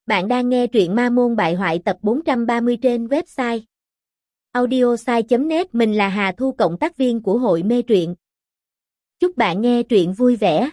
Bạn đang nghe truyện Ma Môn Bại Hoại tập 430 trên website audiosai.net. Mình là Hà Thu, cộng tác viên của hội mê truyện. Chúc bạn nghe truyện vui vẻ.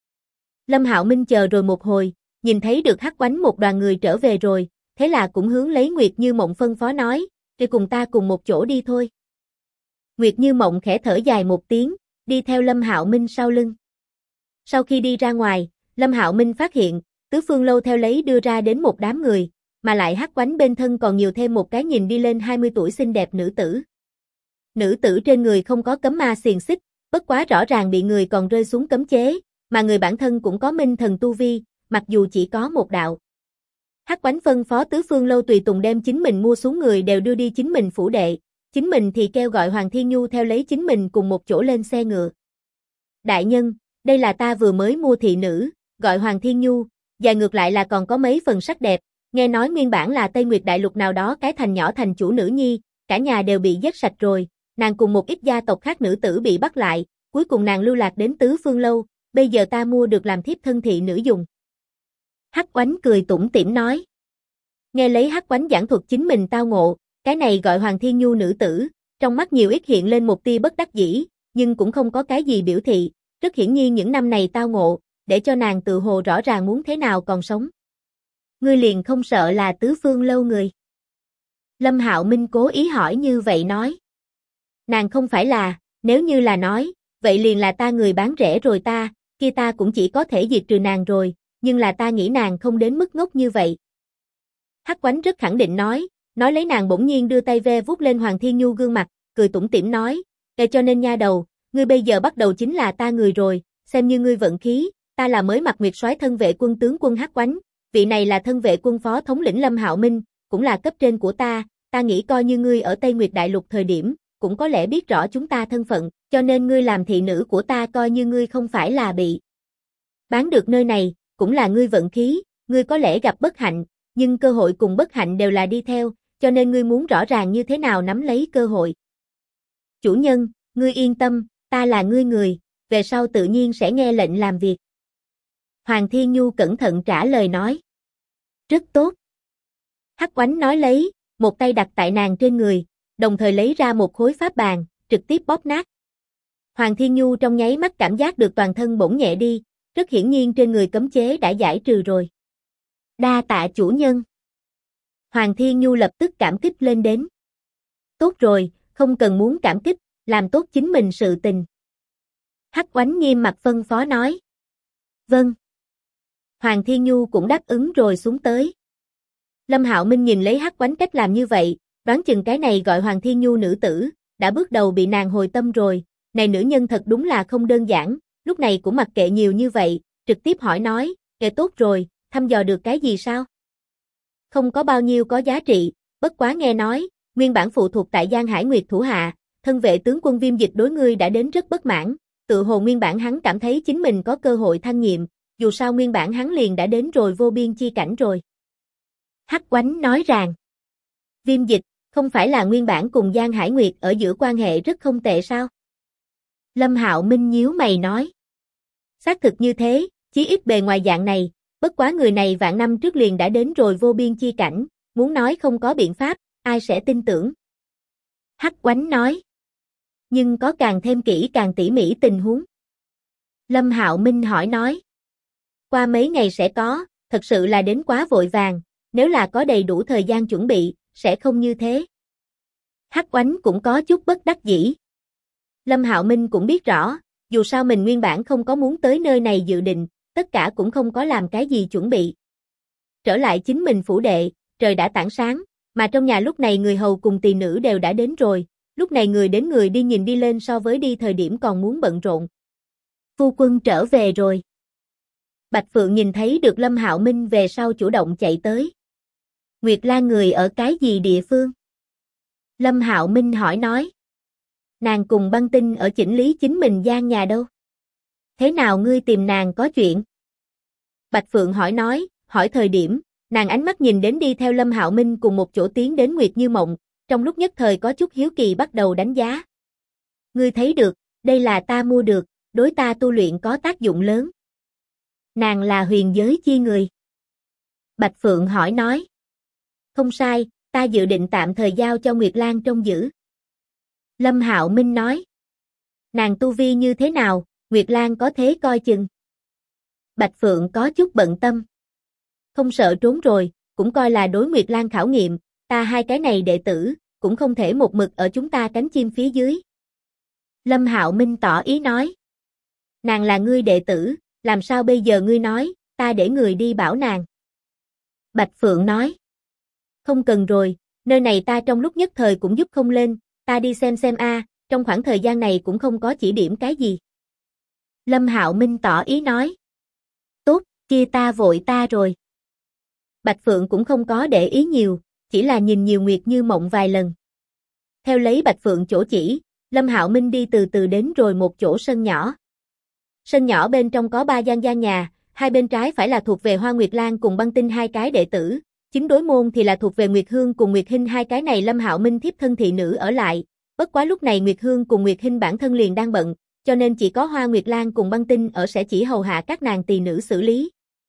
Lâm Hạo Minh chờ rồi một hồi, nhìn thấy được Hắc Oánh một đoàn người trở về rồi, thế là cũng hướng lấy Nguyệt Như Mộng phân phó nói, "Để cùng ta cùng một chỗ đi thôi." Nguyệt Như Mộng khẽ thở dài một tiếng, đi theo Lâm Hạo Minh sau lưng. Sau khi đi ra ngoài, Lâm Hạo Minh phát hiện Tứ Phương Lâu theo lấy đưa ra đến một đám người, mà lại Hắc Oánh bên thân còn nhiều thêm một cái nhìn đi lên 20 tuổi xinh đẹp nữ tử. Nữ tử trên người không có cấm ma xiềng xích, bất quá rõ ràng bị người còn rơi xuống cấm chế, mà người bản thân cũng có minh thần tu vi, mặc dù chỉ có một đạo. Hắc Oánh phân phó Tứ Phương Lâu tùy tùng đem chính mình mua xuống người đều đưa đi chính mình phủ đệ, chính mình thì kêu gọi Hoàng Thiên Nhu theo lấy chính mình cùng một chỗ lên xe ngựa. "Đại nhân, đây là ta vừa mới mua thị nữ, gọi Hoàng Thiên Nhu, và ngược lại là còn có mấy phần sắc đẹp, nghe nói nguyên bản là Tây Nguyệt Đại Lục nào đó cái thành nhỏ thành chủ nữ nhi, cả nhà đều bị giết sạch rồi, nàng cùng một ít gia tộc khác nữ tử bị bắt lại, cuối cùng nàng lưu lạc đến Tứ Phương Lâu, bây giờ ta mua được làm thiếp thân thị nữ dùng." Hắc Oánh cười tủm tỉm nói. Nghe lấy Hắc Oánh giảng thuật chính mình tao ngộ, cái này gọi Hoàng Thiên Nhu nữ tử, trong mắt nhiều ít hiện lên một tia bất đắc dĩ, nhưng cũng không có cái gì biểu thị, rất hiển nhiên những năm này tao ngộ, để cho nàng tự hồ rõ ràng muốn thế nào còn sống. "Ngươi liền không sợ là Tứ Phương Lâu người?" Lâm Hạo Minh cố ý hỏi như vậy nói. "Nàng không phải là, nếu như là nói, vậy liền là ta người bán rẻ rồi kia ta cũng chỉ có thể diệt trừ nàng rồi, nhưng là ta nghĩ nàng không đến mức ngốc như vậy." Hắc Oánh rất khẳng định nói lấy nàng bỗng nhiên đưa tay ve vuốt lên Hoàng Thiên Nhu gương mặt, cười tủm tỉm nói, cho nên nha đầu, ngươi bây giờ bắt đầu chính là ta người rồi, xem như ngươi vận khí, ta là mới Mặc Nguyệt soái thân vệ quân tướng quân Hắc Oánh, vị này là thân vệ quân phó thống lĩnh Lâm Hạo Minh, cũng là cấp trên của ta nghĩ coi như ngươi ở Tây Nguyệt Đại Lục thời điểm, cũng có lẽ biết rõ chúng ta thân phận, cho nên ngươi làm thị nữ của ta coi như ngươi không phải là bị bán được nơi này, cũng là ngươi vận khí, ngươi có lẽ gặp bất hạnh, nhưng cơ hội cùng bất hạnh đều là đi theo, cho nên ngươi muốn rõ ràng như thế nào nắm lấy cơ hội. "Chủ nhân, ngươi yên tâm, ta là ngươi người, về sau tự nhiên sẽ nghe lệnh làm việc." Hoàng Thiên Nhu cẩn thận trả lời nói. "Rất tốt." Hắc Oánh nói lấy, một tay đặt tại nàng trên người, đồng thời lấy ra một khối pháp bàn, trực tiếp bóp nát. Hoàng Thiên Nhu trong nháy mắt cảm giác được toàn thân bỗng nhẹ đi, rất hiển nhiên trên người cấm chế đã giải trừ rồi. "Đa tạ chủ nhân." Hoàng Thiên Nhu lập tức cảm kích lên đến. "Tốt rồi, không cần muốn cảm kích, làm tốt chính mình sự tình." Hắc Oánh nghiêm mặt phân phó nói. "Vâng." Hoàng Thiên Nhu cũng đáp ứng rồi xuống tới. Lâm Hạo Minh nhìn lấy Hắc Oánh cách làm như vậy, đoán chừng cái này gọi Hoàng Thiên Nhu nữ tử, đã bước đầu bị nàng hồi tâm rồi, này nữ nhân thật đúng là không đơn giản, lúc này cũng mặc kệ nhiều như vậy, trực tiếp hỏi nói, tốt rồi, thăm dò được cái gì sao?" "Không có bao nhiêu có giá trị, bất quá nghe nói, nguyên bản phụ thuộc tại Giang Hải Nguyệt thủ hạ, thân vệ tướng quân Viêm Dịch đối ngươi đã đến rất bất mãn, tự hồ nguyên bản hắn cảm thấy chính mình có cơ hội thăng nhiệm, dù sao nguyên bản hắn liền đã đến rồi vô biên chi cảnh rồi." Hắc Oánh nói rằng, Viêm Dịch, không phải là nguyên bản cùng Giang Hải Nguyệt ở giữa quan hệ rất không tệ sao? Lâm Hạo Minh nhíu mày nói. Xác thực như thế, chí ít bề ngoài dạng này, bất quá người này vạn năm trước liền đã đến rồi vô biên chi cảnh, muốn nói không có biện pháp, ai sẽ tin tưởng? Hắc Oánh nói. Nhưng có càng thêm kỹ càng tỉ mỉ tình huống. Lâm Hạo Minh hỏi nói. Qua mấy ngày sẽ có, thật sự là đến quá vội vàng, nếu là có đầy đủ thời gian chuẩn bị, sẽ không như thế. Hắc Oánh cũng có chút bất đắc dĩ. Lâm Hạo Minh cũng biết rõ, dù sao mình nguyên bản không có muốn tới nơi này dự định, tất cả cũng không có làm cái gì chuẩn bị. Trở lại chính mình phủ đệ, trời đã tảng sáng, mà trong nhà lúc này người hầu cùng tỳ nữ đều đã đến rồi, lúc này người đến người đi nhìn đi lên so với đi thời điểm còn muốn bận rộn. Phu quân trở về rồi. Bạch Phượng nhìn thấy được Lâm Hạo Minh về sau chủ động chạy tới. Nguyệt Lan người ở cái gì địa phương? Lâm Hạo Minh hỏi nói. Nàng cùng Băng Tinh ở chỉnh lý chính mình gian nhà đâu? Thế nào ngươi tìm nàng có chuyện? Bạch Phượng hỏi nói, hỏi thời điểm, nàng ánh mắt nhìn đến đi theo Lâm Hạo Minh cùng một chỗ tiến đến Nguyệt Như Mộng, trong lúc nhất thời có chút hiếu kỳ bắt đầu đánh giá. Ngươi thấy được, đây là ta mua được, đối ta tu luyện có tác dụng lớn. Nàng là huyền giới chi người. Bạch Phượng hỏi nói. Không sai, ta dự định tạm thời giao cho Nguyệt Lan trông giữ. Lâm Hạo Minh nói. Nàng tu vi như thế nào, Nguyệt Lan có thế coi chừng. Bạch Phượng có chút bận tâm. Không sợ trốn rồi, cũng coi là đối Nguyệt Lan khảo nghiệm, ta hai cái này đệ tử, cũng không thể một mực ở chúng ta cánh chim phía dưới. Lâm Hạo Minh tỏ ý nói. Nàng là ngươi đệ tử, làm sao bây giờ ngươi nói, ta để người đi bảo nàng. Bạch Phượng nói. Không cần rồi, nơi này ta trong lúc nhất thời cũng giúp không lên, ta đi xem trong khoảng thời gian này cũng không có chỉ điểm cái gì. Lâm Hạo Minh tỏ ý nói. Tốt, kia ta vội ta rồi. Bạch Phượng cũng không có để ý nhiều, chỉ là nhìn nhiều Nguyệt Như Mộng vài lần. Theo lấy Bạch Phượng chỗ chỉ, Lâm Hạo Minh đi từ từ đến rồi một chỗ sân nhỏ. Sân nhỏ bên trong có 3 gian nhà, hai bên trái phải là thuộc về Hoa Nguyệt Lan cùng Băng Tinh hai cái đệ tử, chính đối môn thì là thuộc về Nguyệt Hương cùng Nguyệt Hinh hai cái này Lâm Hạo Minh thiếp thân thị nữ ở lại. Bất quá lúc này Nguyệt Hương cùng Nguyệt Hinh bản thân liền đang bận, cho nên chỉ có Hoa Nguyệt Lan cùng Băng Tinh ở sẽ chỉ hầu hạ các nàng tỳ nữ xử lý.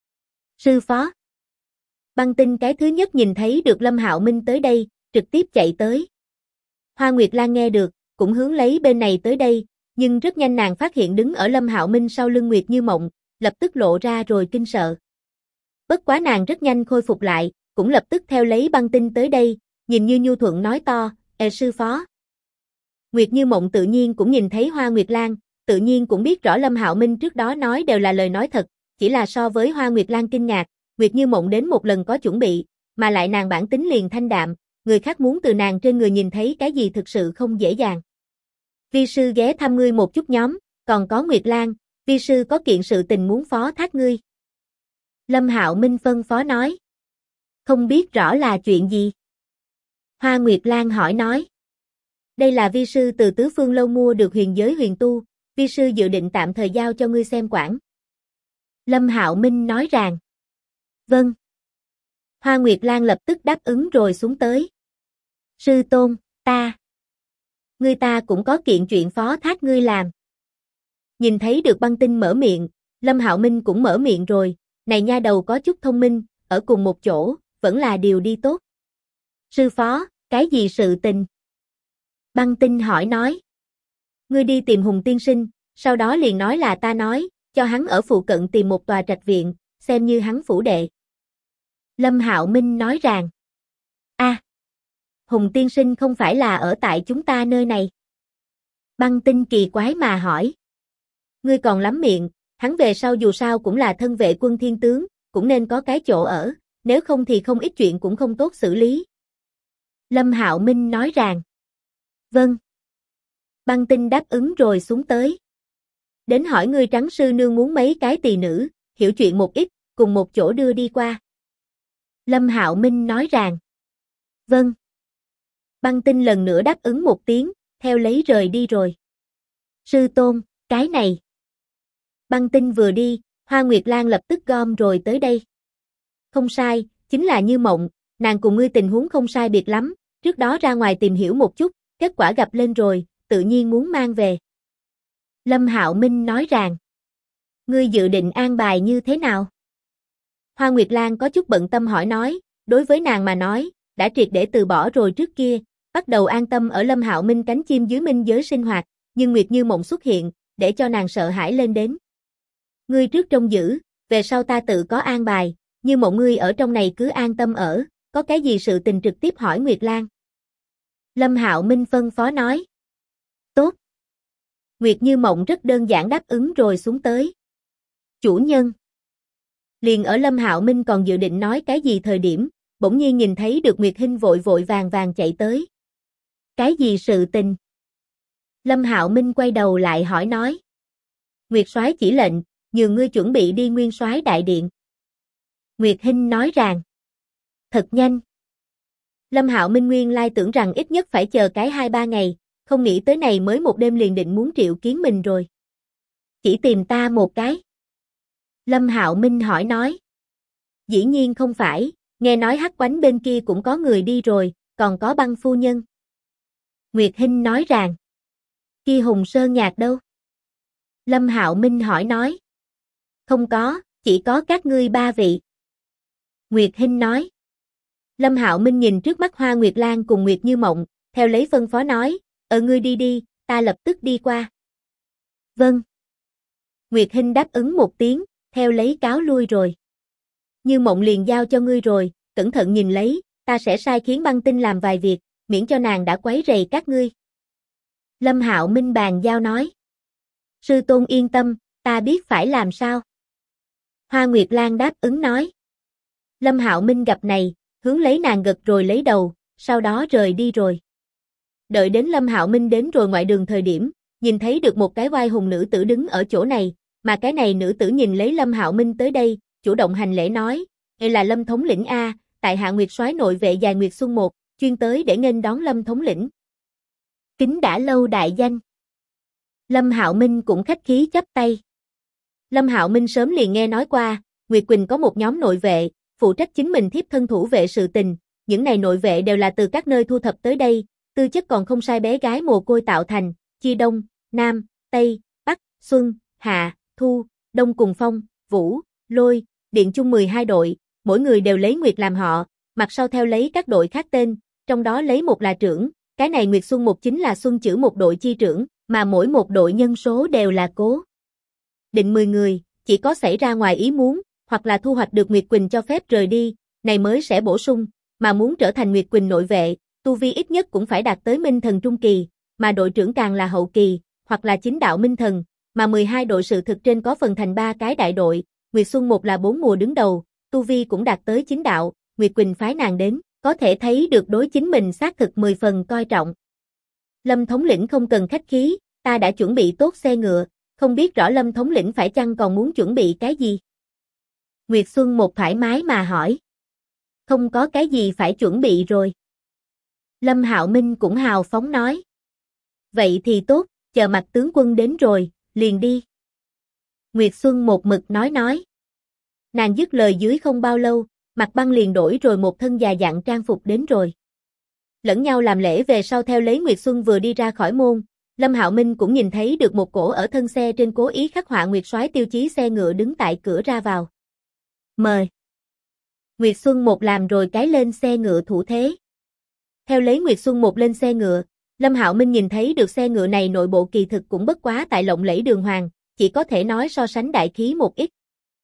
Sư phó. Băng Tinh cái thứ nhất nhìn thấy được Lâm Hạo Minh tới đây, trực tiếp chạy tới. Hoa Nguyệt Lan nghe được, cũng hướng lấy bên này tới đây, nhưng rất nhanh nàng phát hiện đứng ở Lâm Hạo Minh sau lưng Nguyệt Như Mộng, lập tức lộ ra rồi kinh sợ. Bất quá nàng rất nhanh khôi phục lại, cũng lập tức theo lấy Băng Tinh tới đây, nhìn như nhu thuận nói to, sư phó. Nguyệt Như Mộng tự nhiên cũng nhìn thấy Hoa Nguyệt Lan, tự nhiên cũng biết rõ Lâm Hạo Minh trước đó nói đều là lời nói thật, chỉ là so với Hoa Nguyệt Lan kinh ngạc, Nguyệt Như Mộng đến một lần có chuẩn bị, mà lại nàng bản tính liền thanh đạm, người khác muốn từ nàng trên người nhìn thấy cái gì thực sự không dễ dàng. Vi sư ghé thăm ngươi một chút nhóm, còn có Nguyệt Lan, vi sư có kiện sự tình muốn phó thác ngươi. Lâm Hạo Minh phân phó nói. Không biết rõ là chuyện gì? Hoa Nguyệt Lan hỏi nói. Đây là vi sư từ Tứ Phương Lâu mua được huyền giới huyền tu, vi sư dự định tạm thời giao cho ngươi xem quản. Lâm Hạo Minh nói rằng. Vâng. Hoa Nguyệt Lan lập tức đáp ứng rồi xuống tới. Sư tôn, ngươi ta cũng có kiện chuyện phó thác ngươi làm. Nhìn thấy được Băng Tinh mở miệng, Lâm Hạo Minh cũng mở miệng rồi, này nha đầu có chút thông minh, ở cùng một chỗ, vẫn là điều đi tốt. Sư phó, cái gì sự tình? Băng Tinh hỏi nói. Ngươi đi tìm Hùng tiên sinh, sau đó liền nói là ta nói, cho hắn ở phụ cận tìm một tòa trạch viện, xem như hắn phủ đệ. Lâm Hạo Minh nói rằng. Hùng tiên sinh không phải là ở tại chúng ta nơi này. Băng Tinh kỳ quái mà hỏi. Ngươi còn lắm miệng, hắn về sau dù sao cũng là thân vệ quân thiên tướng, cũng nên có cái chỗ ở, nếu không thì không ít chuyện cũng không tốt xử lý. Lâm Hạo Minh nói rằng. Vâng. Băng Tinh đáp ứng rồi xuống tới. Đến hỏi ngươi Trắng sư nương muốn mấy cái tỳ nữ, hiểu chuyện một ít, cùng một chỗ đưa đi qua. Lâm Hạo Minh nói rằng. Vâng. Băng Tinh lần nữa đáp ứng một tiếng, theo lấy rời đi rồi. Sư tôn, cái này. Băng Tinh vừa đi, Hoa Nguyệt Lan lập tức gom rồi tới đây. Không sai, chính là Như Mộng, nàng cùng ngươi tình huống không sai biệt lắm, trước đó ra ngoài tìm hiểu một chút, kết quả gặp lên rồi, tự nhiên muốn mang về. Lâm Hạo Minh nói rằng. Ngươi dự định an bài như thế nào? Hoa Nguyệt Lan có chút bận tâm hỏi nói, đối với nàng mà nói, đã triệt để từ bỏ rồi trước kia, bắt đầu an tâm ở Lâm Hạo Minh cánh chim dưới minh giới sinh hoạt, nhưng Nguyệt Như Mộng xuất hiện, để cho nàng sợ hãi lên đến. Ngươi trước trông giữ, về sau ta tự có an bài, Như Mộng ngươi ở trong này cứ an tâm ở, có cái gì sự tình trực tiếp hỏi Nguyệt Lan. Lâm Hạo Minh phân phó nói. Tốt. Nguyệt Như Mộng rất đơn giản đáp ứng rồi xuống tới. Chủ nhân. Liền ở Lâm Hạo Minh còn dự định nói cái gì thời điểm, bỗng nhiên nhìn thấy được Nguyệt Hinh vội vội vàng vàng chạy tới. Cái gì sự tình? Lâm Hạo Minh quay đầu lại hỏi nói. Nguyệt soái chỉ lệnh, nhường ngươi chuẩn bị đi Nguyên soái đại điện. Nguyệt Hinh nói rằng. Thật nhanh. Lâm Hạo Minh nguyên lai tưởng rằng ít nhất phải chờ cái 2-3 ngày, không nghĩ tới này mới một đêm liền định muốn triệu kiến mình rồi. Chỉ tìm ta một cái. Lâm Hạo Minh hỏi nói. Dĩ nhiên không phải, nghe nói Hắc Quánh bên kia cũng có người đi rồi, còn có Băng phu nhân. Nguyệt Hinh nói rằng. Kia Hùng Sơn Nhạc đâu? Lâm Hạo Minh hỏi nói. Không có, chỉ có các ngươi 3 vị. Nguyệt Hinh nói. Lâm Hạo Minh nhìn trước mắt Hoa Nguyệt Lan cùng Nguyệt Như Mộng, theo lấy phân phó nói, ngươi đi đi, ta lập tức đi qua. Vâng. Nguyệt Hinh đáp ứng một tiếng, theo lấy cáo lui rồi. Như Mộng liền giao cho ngươi rồi, cẩn thận nhìn lấy, ta sẽ sai khiến băng tinh làm vài việc, miễn cho nàng đã quấy rầy các ngươi. Lâm Hạo Minh bàn giao nói. Sư tôn yên tâm, ta biết phải làm sao. Hoa Nguyệt Lan đáp ứng nói. Lâm Hạo Minh gặp này, hướng lấy nàng gật rồi lấy đầu, sau đó rời đi rồi. Đợi đến Lâm Hạo Minh đến rồi ngoại đường thời điểm, nhìn thấy được một cái oai hùng nữ tử đứng ở chỗ này, mà cái này nữ tử nhìn lấy Lâm Hạo Minh tới đây, chủ động hành lễ nói, "Đây là Lâm thống lĩnh a, tại hạ Nguyệt soái nội vệ dài Nguyệt Xuân một, chuyên tới để nghênh đón Lâm thống lĩnh." Kính đã lâu đại danh. Lâm Hạo Minh cũng khách khí chắp tay. Lâm Hạo Minh sớm liền nghe nói qua, Nguyệt Quỳnh có một nhóm nội vệ, phụ trách chính mình thiếp thân thủ vệ sự tình, những này nội vệ đều là từ các nơi thu thập tới đây, tư chất còn không sai bé gái mồ côi tạo thành, chia Đông, Nam, Tây, Bắc, Xuân, Hạ, Thu, Đông cùng Phong, Vũ, Lôi, Điện chung 12 đội, mỗi người đều lấy Nguyệt làm họ, mặt sau theo lấy các đội khác tên, trong đó lấy một là trưởng, cái này Nguyệt Xuân một chính là Xuân chữ một đội chi trưởng, mà mỗi một đội nhân số đều là cố định 10 người, chỉ có xảy ra ngoài ý muốn, hoặc là thu hoạch được Nguyệt Quỳnh cho phép rời đi, này mới sẽ bổ sung, mà muốn trở thành Nguyệt Quỳnh nội vệ, tu vi ít nhất cũng phải đạt tới Minh Thần Trung Kỳ, mà đội trưởng càng là hậu kỳ, hoặc là chính đạo Minh Thần, mà 12 đội sự thực trên có phần thành 3 cái đại đội, Nguyệt Xuân một là 4 mùa đứng đầu, tu vi cũng đạt tới chính đạo, Nguyệt Quỳnh phái nàng đến, có thể thấy được đối chính mình xác thực 10 phần coi trọng. Lâm thống lĩnh không cần khách khí, ta đã chuẩn bị tốt xe ngựa, không biết rõ Lâm thống lĩnh phải chăng còn muốn chuẩn bị cái gì? Nguyệt Xuân một thoải mái mà hỏi. Không có cái gì phải chuẩn bị rồi. Lâm Hạo Minh cũng hào phóng nói. Vậy thì tốt, chờ mặt tướng quân đến rồi, liền đi. Nguyệt Xuân một mực nói. Nàng dứt lời dưới không bao lâu, Mặt Băng liền đổi rồi một thân già dặn trang phục đến rồi. Lẫn nhau làm lễ về sau theo lấy Nguyệt Xuân vừa đi ra khỏi môn, Lâm Hạo Minh cũng nhìn thấy được một cổ ở thân xe trên cố ý khắc họa Nguyệt soái tiêu chí xe ngựa đứng tại cửa ra vào. Mời. Nguyệt Xuân một làm rồi cái lên xe ngựa thủ thế. Theo lấy Nguyệt Xuân một lên xe ngựa, Lâm Hạo Minh nhìn thấy được xe ngựa này nội bộ kỳ thực cũng bất quá tại lộng lẫy đường hoàng, chỉ có thể nói so sánh đại khí một ít.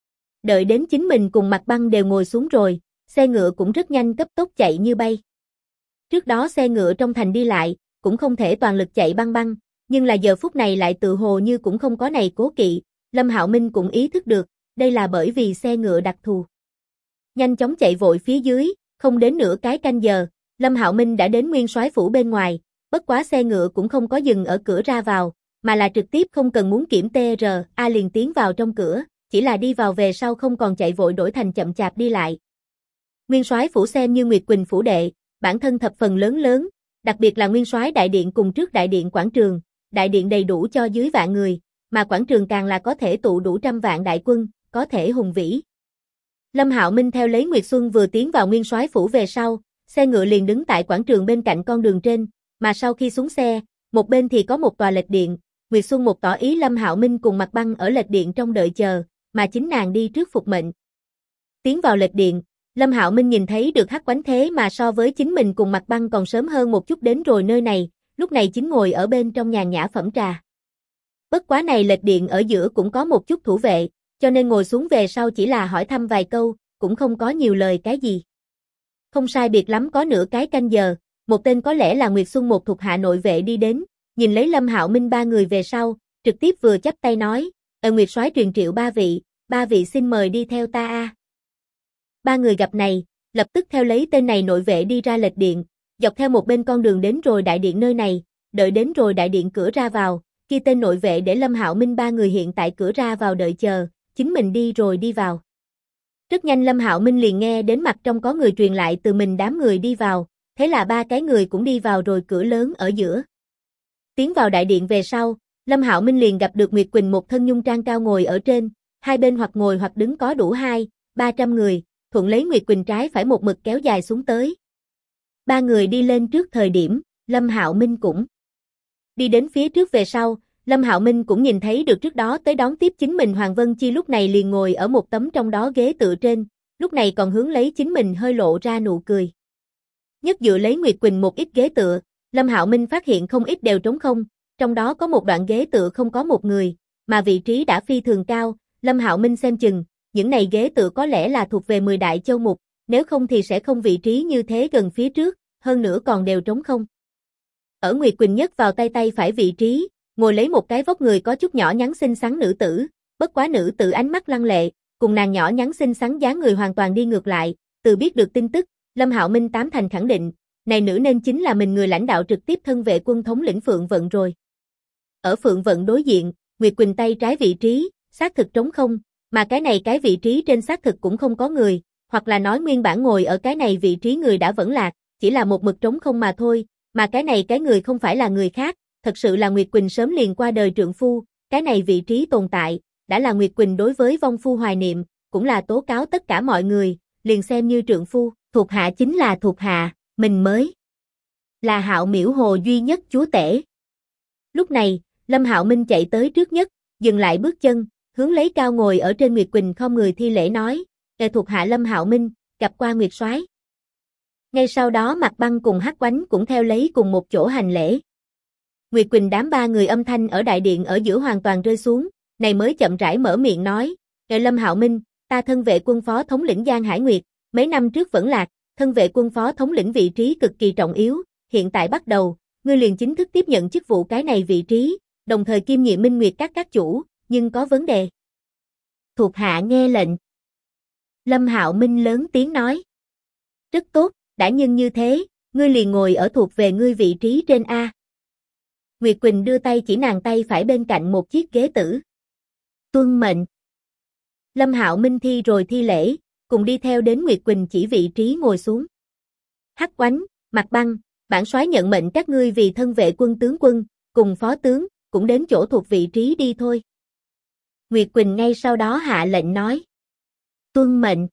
Đợi đến chính mình cùng Mặt Băng đều ngồi xuống rồi, xe ngựa cũng rất nhanh cấp tốc chạy như bay. Trước đó xe ngựa trong thành đi lại, cũng không thể toàn lực chạy băng băng, nhưng là giờ phút này lại tự hồ như cũng không có này cố kỵ, Lâm Hạo Minh cũng ý thức được, đây là bởi vì xe ngựa đặc thù. Nhanh chóng chạy vội phía dưới, không đến nửa cái canh giờ, Lâm Hạo Minh đã đến Nguyên soái phủ bên ngoài, bất quá xe ngựa cũng không có dừng ở cửa ra vào, mà là trực tiếp không cần muốn kiểm TRA liền tiến vào trong cửa, chỉ là đi vào về sau không còn chạy vội đổi thành chậm chạp đi lại. Nguyên soái phủ xem như Nguyệt Quỳnh phủ đệ, bản thân thập phần lớn, đặc biệt là Nguyên soái đại điện cùng trước đại điện quảng trường, đại điện đầy đủ cho dưới vạn người, mà quảng trường càng là có thể tụ đủ trăm vạn đại quân, có thể hùng vĩ. Lâm Hạo Minh theo lấy Nguyệt Xuân vừa tiến vào Nguyên soái phủ về sau, xe ngựa liền đứng tại quảng trường bên cạnh con đường trên, mà sau khi xuống xe, một bên thì có một tòa lệch điện, Nguyệt Xuân một tỏ ý Lâm Hạo Minh cùng Mặt Băng ở lệch điện trong đợi chờ, mà chính nàng đi trước phục mệnh. Tiến vào lệch điện, Lâm Hạo Minh nhìn thấy được Hắc Quánh thế mà so với chính mình cùng Mặt Băng còn sớm hơn một chút đến rồi nơi này, lúc này chính ngồi ở bên trong nhàn nhã phẩm trà. Bất quá này lệch điện ở giữa cũng có một chút thủ vệ, cho nên ngồi xuống về sau chỉ là hỏi thăm vài câu, cũng không có nhiều lời cái gì. Không sai biệt lắm có nửa cái canh giờ, một tên có lẽ là Nguyệt Xuân một thuộc hạ nội vệ đi đến, nhìn lấy Lâm Hạo Minh ba người về sau, trực tiếp vừa chắp tay nói, Nguyệt soái truyền triệu ba vị xin mời đi theo ta a. Ba người gặp này, lập tức theo lấy tên này nội vệ đi ra lệch điện, dọc theo một bên con đường đến rồi đại điện nơi này, đợi đến rồi đại điện cửa ra vào, kia tên nội vệ để Lâm Hạo Minh ba người hiện tại cửa ra vào đợi chờ, chính mình đi rồi đi vào. Rất nhanh Lâm Hạo Minh liền nghe đến mặt trong có người truyền lại từ mình đám người đi vào, thế là ba cái người cũng đi vào rồi cửa lớn ở giữa. Tiến vào đại điện về sau, Lâm Hạo Minh liền gặp được Nguyệt Quỳnh một thân nhung trang cao ngồi ở trên, hai bên hoặc ngồi hoặc đứng có đủ 200-300 người, thuận lấy Nguyệt Quỳnh trái phải một mực kéo dài xuống tới. Ba người đi lên trước thời điểm, Lâm Hạo Minh cũng đi đến phía trước về sau, Lâm Hạo Minh cũng nhìn thấy được trước đó tới đón tiếp chính mình Hoàng Vân Chi lúc này liền ngồi ở một tấm trong đó ghế tựa trên, lúc này còn hướng lấy chính mình hơi lộ ra nụ cười. Nhất dựa lấy Nguyệt Quỳnh một ít ghế tựa, Lâm Hạo Minh phát hiện không ít đều trống không, trong đó có một đoạn ghế tựa không có một người, mà vị trí đã phi thường cao, Lâm Hạo Minh xem chừng, những này ghế tựa có lẽ là thuộc về 10 đại châu mục, nếu không thì sẽ không vị trí như thế gần phía trước, hơn nữa còn đều trống không. Ở Nguyệt Quỳnh nhất vào tay phải vị trí, ngồi lấy một cái vóc người có chút nhỏ nhắn xinh xắn nữ tử, bất quá nữ tử ánh mắt lăng lệ, cùng nàng nhỏ nhắn xinh xắn dáng người hoàn toàn đi ngược lại, từ biết được tin tức, Lâm Hạo Minh tám thành khẳng định, này nữ nên chính là mình người lãnh đạo trực tiếp thân vệ quân thống lĩnh Phượng Vận rồi. Ở Phượng Vận đối diện, Nguyệt Quỳnh tay trái vị trí, xác thực trống không, mà cái này cái vị trí trên xác thực cũng không có người, hoặc là nói nguyên bản ngồi ở cái này vị trí người đã vẫn lạc, chỉ là một mực trống không mà thôi, mà cái này cái người không phải là người khác, thật sự là Nguyệt Quỳnh sớm liền qua đời trượng phu, cái này vị trí tồn tại, đã là Nguyệt Quỳnh đối với vong phu hoài niệm, cũng là tố cáo tất cả mọi người, liền xem như trượng phu, thuộc hạ chính là thuộc hạ, mình mới là Hạo Miễu Hồ duy nhất chúa tể. Lúc này, Lâm Hạo Minh chạy tới trước nhất, dừng lại bước chân, hướng lấy cao ngồi ở trên Nguyệt Quỳnh không người thi lễ nói, thuộc hạ Lâm Hạo Minh, gặp qua Nguyệt soái. Ngay sau đó Mạc Băng cùng Hắc Oánh cũng theo lấy cùng một chỗ hành lễ. Nguyệt Quỳnh đám ba người âm thanh ở đại điện ở giữa hoàn toàn rơi xuống, này mới chậm rãi mở miệng nói, Lâm Hạo Minh, ta thân vệ quân phó thống lĩnh Giang Hải Nguyệt, mấy năm trước vẫn lạc, thân vệ quân phó thống lĩnh vị trí cực kỳ trọng yếu, hiện tại bắt đầu, ngươi liền chính thức tiếp nhận chức vụ cái này vị trí, đồng thời kiêm nhiệm Minh Nguyệt các chủ, nhưng có vấn đề. Thuộc hạ nghe lệnh. Lâm Hạo Minh lớn tiếng nói. Rất tốt, đã nhưng như thế, ngươi liền ngồi ở thuộc về ngươi vị trí trên A. Nguyệt Quỳnh đưa tay chỉ nàng tay phải bên cạnh một chiếc ghế tử. Tuân mệnh. Lâm Hạo Minh thi rồi thi lễ, cùng đi theo đến Nguyệt Quỳnh chỉ vị trí ngồi xuống. Hắc Oánh, Mạc Băng, bản soái nhận mệnh các ngươi vì thân vệ quân tướng quân, cùng phó tướng, cũng đến chỗ thuộc vị trí đi thôi. Nguyệt Quỳnh ngay sau đó hạ lệnh nói. Tuân mệnh.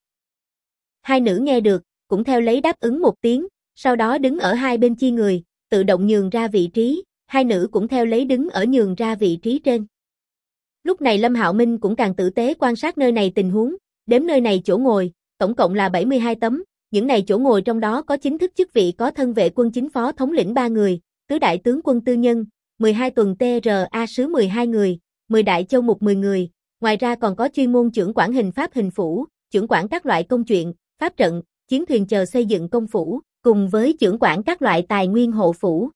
Hai nữ nghe được, cũng theo lấy đáp ứng một tiếng, sau đó đứng ở hai bên chi người, tự động nhường ra vị trí, hai nữ cũng theo lấy đứng ở nhường ra vị trí trên. Lúc này Lâm Hạo Minh cũng càng tử tế quan sát nơi này tình huống, đếm nơi này chỗ ngồi, tổng cộng là 72 tấm, những này chỗ ngồi trong đó có chính thức chức vị có thân vệ quân chính phó thống lĩnh 3 người, tứ đại tướng quân tư nhân, 12 tuần TRA sứ 12 người, 10 đại châu mục 10 người, ngoài ra còn có chuyên môn trưởng quản hình pháp hình phủ, trưởng quản các loại công chuyện, pháp trận, chiến thuyền chờ xây dựng công phủ, cùng với trưởng quản các loại tài nguyên hộ phủ.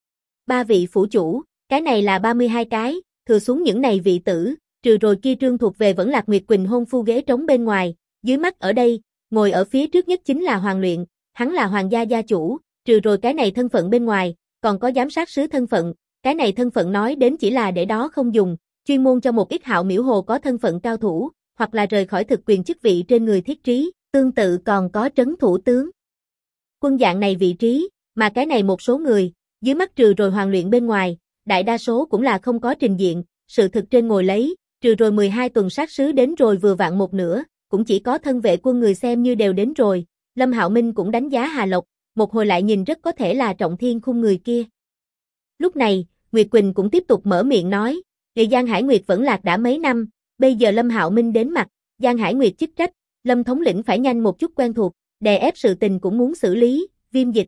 3 vị phủ chủ, cái này là 32 cái, thừa xuống những này vị tử, trừ rồi kia trương thuộc về vẫn Lạc Nguyệt Quỳnh hôn phu ghế trống bên ngoài, dưới mắt ở đây, ngồi ở phía trước nhất chính là Hoàng Luyện, hắn là hoàng gia gia chủ, trừ rồi cái này thân phận bên ngoài, còn có giám sát sứ thân phận, cái này thân phận nói đến chỉ là để đó không dùng, chuyên môn cho một ít Hạo Miễu Hồ có thân phận cao thủ, hoặc là rời khỏi thực quyền chức vị trên người thiết trí, tương tự còn có trấn thủ tướng. Quân dạng này vị trí, mà cái này một số người, dưới mắt trừ rồi Hoàng Luyện bên ngoài, đại đa số cũng là không có trình diện, sự thực trên ngồi lấy, trừ rồi 12 tuần sát sứ đến rồi vừa vặn một nửa, cũng chỉ có thân vệ quân người xem như đều đến rồi, Lâm Hạo Minh cũng đánh giá Hà Lộc, một hồi lại nhìn rất có thể là Trọng Thiên Khung người kia. Lúc này, Nguyệt Quỳnh cũng tiếp tục mở miệng nói, người Giang Hải Nguyệt vẫn lạc đã mấy năm, bây giờ Lâm Hạo Minh đến mặt, Giang Hải Nguyệt chức trách, Lâm thống lĩnh phải nhanh một chút quen thuộc, đè ép sự tình cũng muốn xử lý, Viêm Dịch.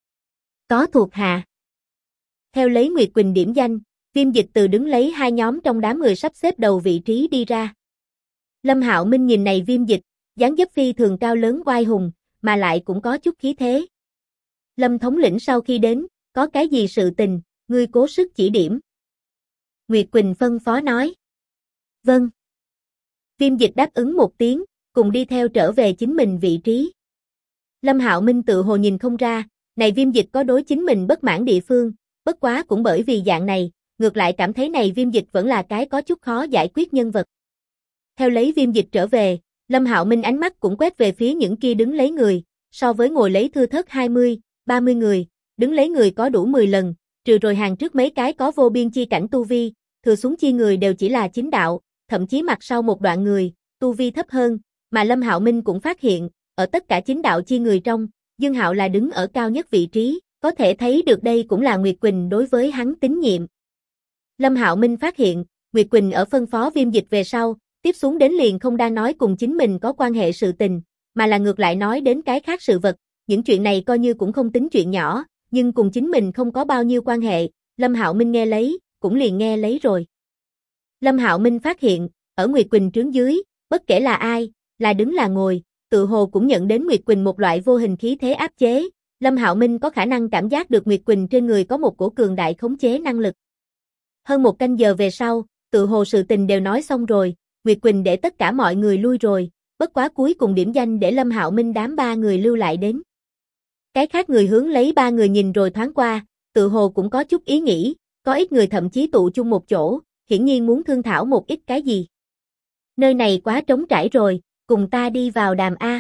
Có thuộc hạ. Theo lấy Nguyệt Quỳnh điểm danh, Viêm Dịch từ đứng lấy hai nhóm trong đám người sắp xếp đầu vị trí đi ra. Lâm Hạo Minh nhìn này Viêm Dịch, dáng dấp phi thường cao lớn oai hùng, mà lại cũng có chút khí thế. Lâm thống lĩnh sau khi đến, có cái gì sự tình, ngươi cố sức chỉ điểm. Nguyệt Quỳnh phân phó nói. Vâng. Viêm Dịch đáp ứng một tiếng, cùng đi theo trở về chính mình vị trí. Lâm Hạo Minh tự hồ nhìn không ra, này Viêm Dịch có đối chính mình bất mãn địa phương, bất quá cũng bởi vì dạng này, ngược lại cảm thấy này Viêm Dịch vẫn là cái có chút khó giải quyết nhân vật. Theo lấy Viêm Dịch trở về, Lâm Hạo Minh ánh mắt cũng quét về phía những kia đứng lấy người, so với ngồi lấy thưa thớt 20, 30 người, đứng lấy người có đủ 10 lần, trừ rồi hàng trước mấy cái có vô biên chi cảnh tu vi, thừa xuống chi người đều chỉ là chính đạo, thậm chí mặt sau một đoạn người, tu vi thấp hơn, mà Lâm Hạo Minh cũng phát hiện, ở tất cả chính đạo chi người trong, Dương Hạo là đứng ở cao nhất vị trí, có thể thấy được đây cũng là Nguyệt Quỳnh đối với hắn tín nhiệm. Lâm Hạo Minh phát hiện, Nguyệt Quỳnh ở phân phó Viêm Dịch về sau, tiếp xuống đến liền không đang nói cùng chính mình có quan hệ sự tình, mà là ngược lại nói đến cái khác sự vật, những chuyện này coi như cũng không tính chuyện nhỏ, nhưng cùng chính mình không có bao nhiêu quan hệ, Lâm Hạo Minh nghe lấy, cũng liền nghe lấy rồi. Lâm Hạo Minh phát hiện, ở Nguyệt Quỳnh trướng dưới, bất kể là ai, là đứng là ngồi, tự hồ cũng nhận đến Nguyệt Quỳnh một loại vô hình khí thế áp chế, Lâm Hạo Minh có khả năng cảm giác được Nguyệt Quỳnh trên người có một cổ cường đại khống chế năng lực. Hơn một canh giờ về sau, tự hồ sự tình đều nói xong rồi, Nguyệt Quỳnh để tất cả mọi người lui rồi, bất quá cuối cùng điểm danh để Lâm Hạo Minh đám ba người lưu lại đến. Cái khác người hướng lấy ba người nhìn rồi thoáng qua, tự hồ cũng có chút ý nghĩ, có ít người thậm chí tụ chung một chỗ, hiển nhiên muốn thương thảo một ít cái gì. Nơi này quá trống trải rồi, cùng ta đi vào đàm A.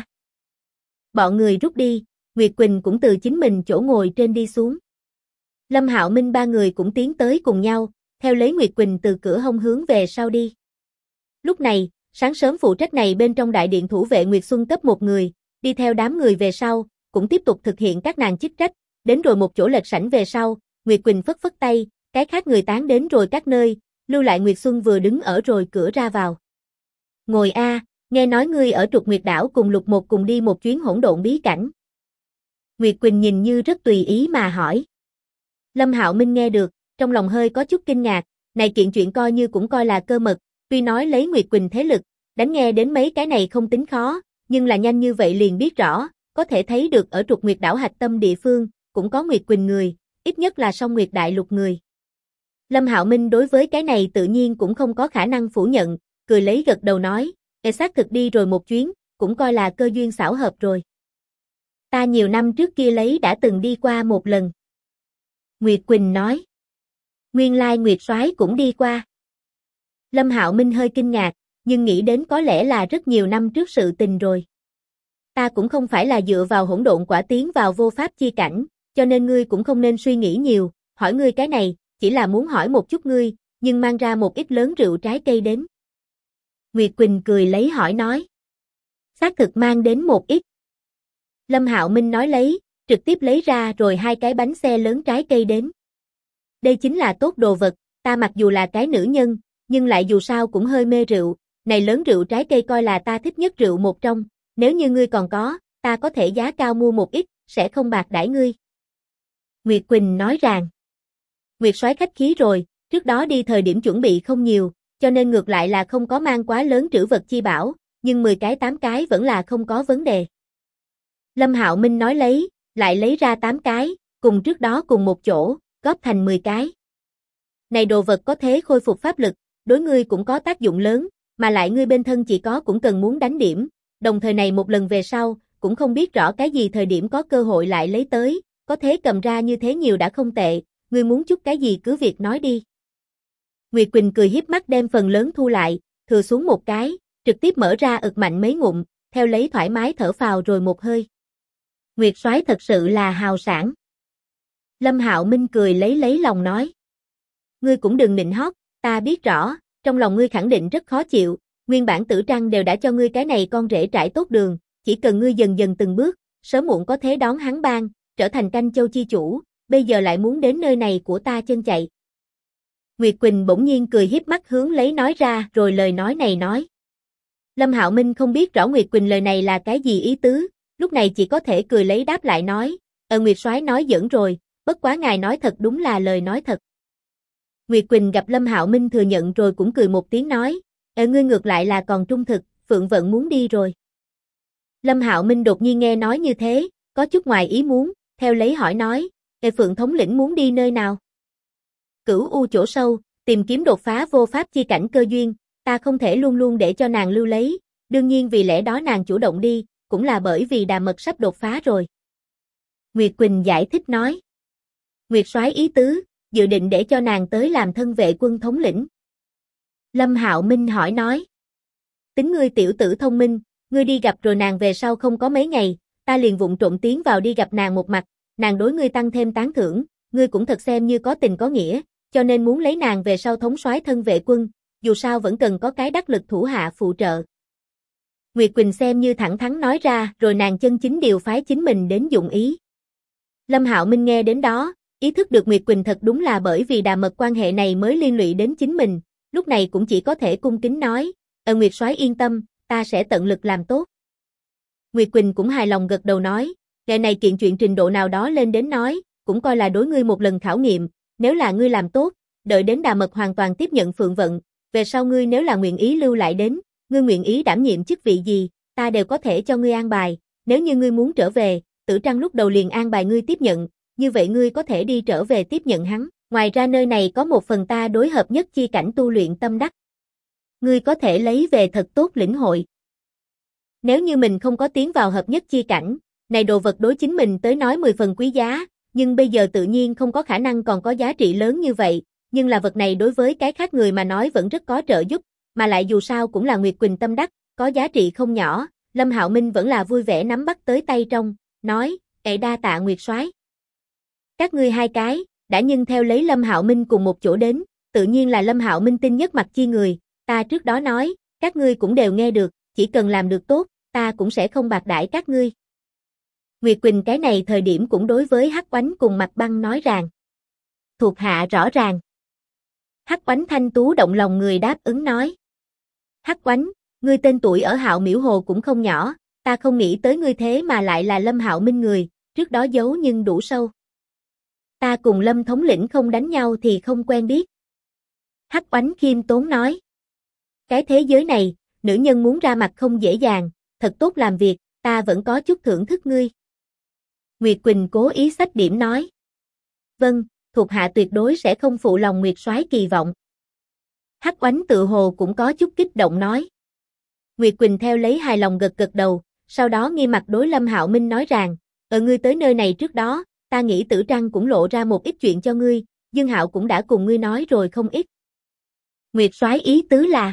Bọn người rút đi, Nguyệt Quỳnh cũng từ chính mình chỗ ngồi trên đi xuống. Lâm Hạo Minh ba người cũng tiến tới cùng nhau, theo lấy Nguyệt Quỳnh từ cửa hông hướng về sau đi. Lúc này, sáng sớm phụ trách này bên trong đại điện thủ vệ Nguyệt Xuân cấp một người, đi theo đám người về sau, cũng tiếp tục thực hiện các nàng chức trách, đến rồi một chỗ lệch sảnh về sau, Nguyệt Quỳnh phất phất tay, cái khác người tán đến rồi các nơi, lưu lại Nguyệt Xuân vừa đứng ở rồi cửa ra vào. Ngồi A, nghe nói ngươi ở Trục Nguyệt đảo cùng Lục Một cùng đi một chuyến hỗn độn bí cảnh. Nguyệt Quỳnh nhìn như rất tùy ý mà hỏi. Lâm Hạo Minh nghe được, trong lòng hơi có chút kinh ngạc, này kiện chuyện coi như cũng coi là cơ mật, tuy nói lấy Nguyệt Quỳnh thế lực, đánh nghe đến mấy cái này không tính khó, nhưng là nhanh như vậy liền biết rõ, có thể thấy được ở Trục Nguyệt đảo hạch tâm địa phương, cũng có Nguyệt Quỳnh người, ít nhất là Song Nguyệt Đại Lục người. Lâm Hạo Minh đối với cái này tự nhiên cũng không có khả năng phủ nhận, cười lấy gật đầu nói, xác thực đi rồi một chuyến, cũng coi là cơ duyên xảo hợp rồi. Ta nhiều năm trước kia lấy đã từng đi qua một lần. Nguyệt Quỳnh nói. Nguyên lai Nguyệt Soái cũng đi qua. Lâm Hạo Minh hơi kinh ngạc, nhưng nghĩ đến có lẽ là rất nhiều năm trước sự tình rồi. Ta cũng không phải là dựa vào hỗn độn quả tiến vào vô pháp chi cảnh, cho nên ngươi cũng không nên suy nghĩ nhiều, hỏi ngươi cái này, chỉ là muốn hỏi một chút ngươi, nhưng mang ra một ít lớn rượu trái cây đến. Nguyệt Quỳnh cười lấy hỏi nói. Xác thực mang đến một ít. Lâm Hạo Minh nói lấy, trực tiếp lấy ra rồi hai cái bánh xe lớn trái cây đến. Đây chính là tốt đồ vật, ta mặc dù là cái nữ nhân, nhưng lại dù sao cũng hơi mê rượu, này lớn rượu trái cây coi là ta thích nhất rượu một trong, nếu như ngươi còn có, ta có thể giá cao mua một ít, sẽ không bạc đãi ngươi. Nguyệt Quỳnh nói rằng, Nguyệt Soái khách khí rồi, trước đó đi thời điểm chuẩn bị không nhiều, cho nên ngược lại là không có mang quá lớn trữ vật chi bảo, nhưng 10 cái 8 cái vẫn là không có vấn đề. Lâm Hạo Minh nói lấy, lại lấy ra 8 cái, cùng trước đó cùng một chỗ, góp thành 10 cái. Này đồ vật có thế khôi phục pháp lực, đối ngươi cũng có tác dụng lớn, mà lại ngươi bên thân chỉ có cũng cần muốn đánh điểm, đồng thời này một lần về sau, cũng không biết rõ cái gì thời điểm có cơ hội lại lấy tới, có thế cầm ra như thế nhiều đã không tệ, ngươi muốn chút cái gì cứ việc nói đi. Nguyệt Quỳnh cười hiếp mắt đem phần lớn thu lại, thừa xuống một cái, trực tiếp mở ra ực mạnh mấy ngụm, theo lấy thoải mái thở phào rồi một hơi. Nguyệt Soái thật sự là hào sảng. Lâm Hạo Minh cười lấy lòng nói. Ngươi cũng đừng nịnh hót, ta biết rõ, trong lòng ngươi khẳng định rất khó chịu, nguyên bản Tử Trăng đều đã cho ngươi cái này con rể trải tốt đường, chỉ cần ngươi dần dần từng bước, sớm muộn có thế đón hắn bang, trở thành Canh Châu chi chủ, bây giờ lại muốn đến nơi này của ta chân chạy. Nguyệt Quỳnh bỗng nhiên cười hiếp mắt hướng lấy nói ra rồi lời nói này nói. Lâm Hạo Minh không biết rõ Nguyệt Quỳnh lời này là cái gì ý tứ, lúc này chỉ có thể cười lấy đáp lại nói, Nguyệt Soái nói giỡn rồi, bất quá ngài nói thật đúng là lời nói thật. Nguyệt Quỳnh gặp Lâm Hạo Minh thừa nhận rồi cũng cười một tiếng nói, ngươi ngược lại là còn trung thực, Phượng Vận muốn đi rồi. Lâm Hạo Minh đột nhiên nghe nói như thế, có chút ngoài ý muốn, theo lấy hỏi nói, Phượng thống lĩnh muốn đi nơi nào? Cửu U chỗ sâu, tìm kiếm đột phá vô pháp chi cảnh cơ duyên, ta không thể luôn luôn để cho nàng lưu lấy, đương nhiên vì lẽ đó nàng chủ động đi, cũng là bởi vì Đà Mật sắp đột phá rồi. Nguyệt Quỳnh giải thích nói. Nguyệt Soái ý tứ, dự định để cho nàng tới làm thân vệ quân thống lĩnh. Lâm Hạo Minh hỏi nói. Tính ngươi tiểu tử thông minh, ngươi đi gặp rồi nàng về sau không có mấy ngày, ta liền vụng trộm tiến vào đi gặp nàng một mặt, nàng đối ngươi tăng thêm tán thưởng, ngươi cũng thật xem như có tình có nghĩa, cho nên muốn lấy nàng về sau thống soái thân vệ quân, dù sao vẫn cần có cái đắc lực thủ hạ phụ trợ. Nguyệt Quỳnh xem như thẳng thắn nói ra rồi nàng chân chính điều phái chính mình đến dụng ý. Lâm Hạo Minh nghe đến đó, ý thức được Nguyệt Quỳnh thật đúng là bởi vì Đà Mật quan hệ này mới liên lụy đến chính mình, lúc này cũng chỉ có thể cung kính nói, Nguyệt Soái yên tâm, ta sẽ tận lực làm tốt. Nguyệt Quỳnh cũng hài lòng gật đầu nói, ngày này kiện chuyện trình độ nào đó lên đến nói, cũng coi là đối ngươi một lần khảo nghiệm, nếu là ngươi làm tốt, đợi đến Đà Mật hoàn toàn tiếp nhận Phượng Vận, về sau ngươi nếu là nguyện ý lưu lại đến, ngươi nguyện ý đảm nhiệm chức vị gì, ta đều có thể cho ngươi an bài, nếu như ngươi muốn trở về, Tử Trăng lúc đầu liền an bài ngươi tiếp nhận, như vậy ngươi có thể đi trở về tiếp nhận hắn, ngoài ra nơi này có một phần ta đối hợp nhất chi cảnh tu luyện tâm đắc. Ngươi có thể lấy về thật tốt lĩnh hội. Nếu như mình không có tiến vào hợp nhất chi cảnh, này đồ vật đối chính mình tới nói 10 phần quý giá, nhưng bây giờ tự nhiên không có khả năng còn có giá trị lớn như vậy, nhưng là vật này đối với cái khác người mà nói vẫn rất có trợ giúp, mà lại dù sao cũng là Nguyệt Quỳnh tâm đắc, có giá trị không nhỏ, Lâm Hạo Minh vẫn là vui vẻ nắm bắt tới tay trong, nói, đa tạ Nguyệt soái. Các ngươi hai cái, đã nhưng theo lấy Lâm Hạo Minh cùng một chỗ đến, tự nhiên là Lâm Hạo Minh tin nhất mặt chi người, ta trước đó nói, các ngươi cũng đều nghe được, chỉ cần làm được tốt, ta cũng sẽ không bạc đãi các ngươi. Nguyệt Quỳnh cái này thời điểm cũng đối với Hắc Oánh cùng Mặt Băng nói rằng, thuộc hạ rõ ràng. Hắc Oánh thanh tú động lòng người đáp ứng nói, Hắc Oánh, ngươi tên tuổi ở Hạo Miễu Hồ cũng không nhỏ, ta không nghĩ tới ngươi thế mà lại là Lâm Hạo Minh người, trước đó giấu nhưng đủ sâu. Ta cùng Lâm thống lĩnh không đánh nhau thì không quen biết. Hắc Oánh khiêm tốn nói, cái thế giới này, nữ nhân muốn ra mặt không dễ dàng, thật tốt làm việc, ta vẫn có chút thưởng thức ngươi. Nguyệt Quỳnh cố ý xách điểm nói, vâng, thuộc hạ tuyệt đối sẽ không phụ lòng Nguyệt soái kỳ vọng. Hắc Oánh tự hồ cũng có chút kích động nói. Nguyệt Quỳnh theo lấy hài lòng gật gật đầu, sau đó nghi mặt đối Lâm Hạo Minh nói rằng, ngươi tới nơi này trước đó, ta nghĩ Tử Trăng cũng lộ ra một ít chuyện cho ngươi, Dương Hạo cũng đã cùng ngươi nói rồi không ít. Nguyệt soái ý tứ là?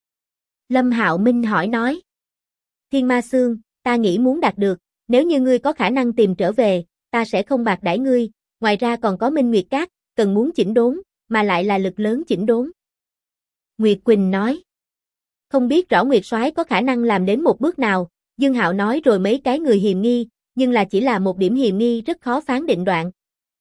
Lâm Hạo Minh hỏi nói. Thiên Ma Xương, ta nghĩ muốn đạt được, nếu như ngươi có khả năng tìm trở về, ta sẽ không bạc đãi ngươi, ngoài ra còn có Minh Nguyệt Cát, cần muốn chỉnh đốn, mà lại là lực lớn chỉnh đốn. Nguyệt Quỳnh nói. Không biết rõ Nguyệt soái có khả năng làm đến một bước nào, Dương Hạo nói rồi mấy cái người hiềm nghi, nhưng là chỉ là một điểm hiềm nghi rất khó phán định đoạn.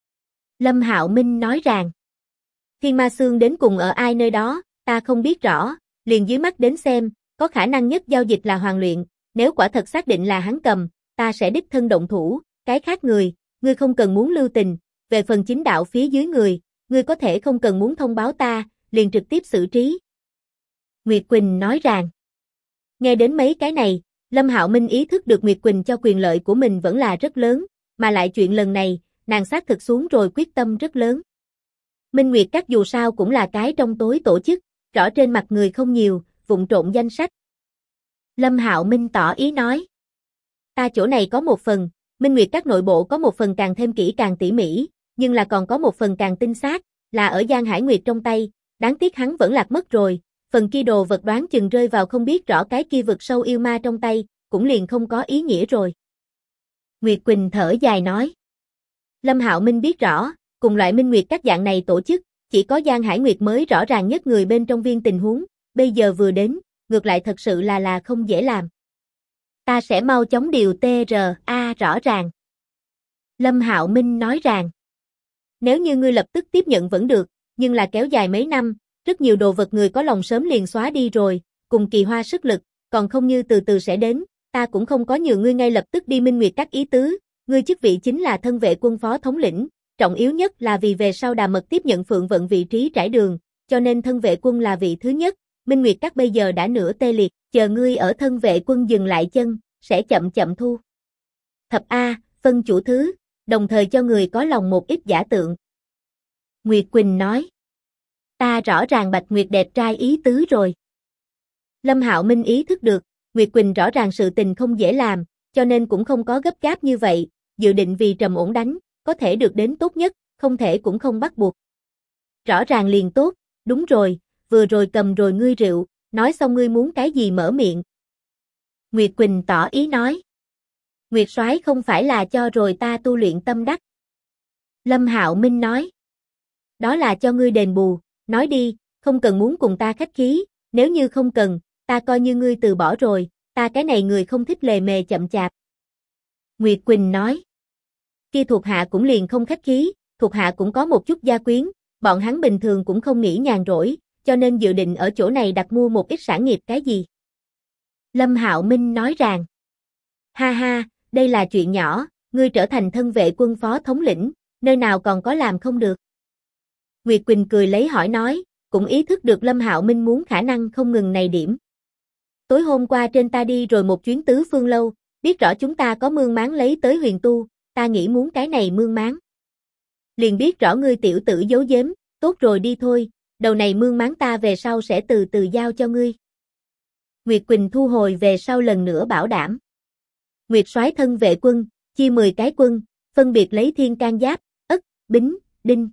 Lâm Hạo Minh nói rằng, Thiên Ma Xương đến cùng ở ai nơi đó, ta không biết rõ, liền dưới mắt đến xem, có khả năng nhất giao dịch là Hoàng Luyện, nếu quả thật xác định là hắn cầm, ta sẽ đích thân động thủ, cái khác người, ngươi không cần muốn lưu tình, về phần chính đạo phía dưới người, ngươi có thể không cần muốn thông báo ta, liền trực tiếp xử trí. Nguyệt Quỳnh nói rằng, nghe đến mấy cái này, Lâm Hạo Minh ý thức được Nguyệt Quỳnh cho quyền lợi của mình vẫn là rất lớn, mà lại chuyện lần này, nàng xác thực xuống rồi quyết tâm rất lớn. Minh Nguyệt Các dù sao cũng là cái trong tối tổ chức, rõ trên mặt người không nhiều, vụng trộn danh sách. Lâm Hạo Minh tỏ ý nói, ta chỗ này có một phần, Minh Nguyệt Các nội bộ có một phần càng thêm kỹ càng tỉ mỉ, nhưng là còn có một phần càng tinh xác, là ở Giang Hải Nguyệt trong tay, đáng tiếc hắn vẫn lạc mất rồi, phần kia đồ vật đoán chừng rơi vào không biết rõ cái kia vực sâu yêu ma trong tay, cũng liền không có ý nghĩa rồi. Nguyệt Quỳnh thở dài nói, Lâm Hạo Minh biết rõ, cùng loại Minh Nguyệt Các dạng này tổ chức, chỉ có Giang Hải Nguyệt mới rõ ràng nhất người bên trong viên tình huống, bây giờ vừa đến, ngược lại thật sự là không dễ làm. Ta sẽ mau chóng điều TRA rõ ràng. Lâm Hạo Minh nói rằng, nếu như ngươi lập tức tiếp nhận vẫn được, nhưng là kéo dài mấy năm, rất nhiều đồ vật người có lòng sớm liền xóa đi rồi, cùng Kỳ Hoa sức lực, còn không như từ từ sẽ đến, ta cũng không có nhường ngươi ngay lập tức đi Minh Nguyệt Các ý tứ, ngươi chức vị chính là thân vệ quân phó thống lĩnh, trọng yếu nhất là vì về sau Đà Mật tiếp nhận Phượng Vận vị trí trải đường, cho nên thân vệ quân là vị thứ nhất, Minh Nguyệt Các bây giờ đã nửa tê liệt, chờ ngươi ở thân vệ quân dừng lại chân, sẽ chậm chậm thu. Thập A, phân chủ thứ, đồng thời cho người có lòng một ít giả tượng. Nguyệt Quỳnh nói, ta rõ ràng Bạch Nguyệt đẹp trai ý tứ rồi. Lâm Hạo Minh ý thức được, Nguyệt Quỳnh rõ ràng sự tình không dễ làm, cho nên cũng không có gấp gáp như vậy, dự định vì trầm ổn đánh, có thể được đến tốt nhất, không thể cũng không bắt buộc. Rõ ràng liền tốt, đúng rồi, vừa rồi cầm rồi ngươi rượu, nói xong ngươi muốn cái gì mở miệng. Nguyệt Quỳnh tỏ ý nói. Nguyệt soái không phải là cho rồi ta tu luyện tâm đắc. Lâm Hạo Minh nói. Đó là cho ngươi đền bù, nói đi, không cần muốn cùng ta khách khí, nếu như không cần, ta coi như ngươi từ bỏ rồi, ta cái này người không thích lề mề chậm chạp. Nguyệt Quỳnh nói. Kia thuộc hạ cũng liền không khách khí, thuộc hạ cũng có một chút gia quyến, bọn hắn bình thường cũng không nghĩ nhàn rỗi, cho nên dự định ở chỗ này đặt mua một ít sản nghiệp cái gì. Lâm Hạo Minh nói rằng. Ha ha, đây là chuyện nhỏ, ngươi trở thành thân vệ quân phó thống lĩnh, nơi nào còn có làm không được. Nguyệt Quỳnh cười lấy hỏi nói, cũng ý thức được Lâm Hạo Minh muốn khả năng không ngừng này điểm. Tối hôm qua trên ta đi rồi một chuyến tứ phương lâu, biết rõ chúng ta có mương máng lấy tới huyền tu, ta nghĩ muốn cái này mương máng. Liền biết rõ ngươi tiểu tử giấu giếm, tốt rồi đi thôi, đầu này mương máng ta về sau sẽ từ từ giao cho ngươi. Nguyệt Quỳnh thu hồi về sau lần nữa bảo đảm. Nguyệt soái thân vệ quân, chia 10 cái quân, phân biệt lấy Thiên Can Giáp, Ất, Bính, Đinh.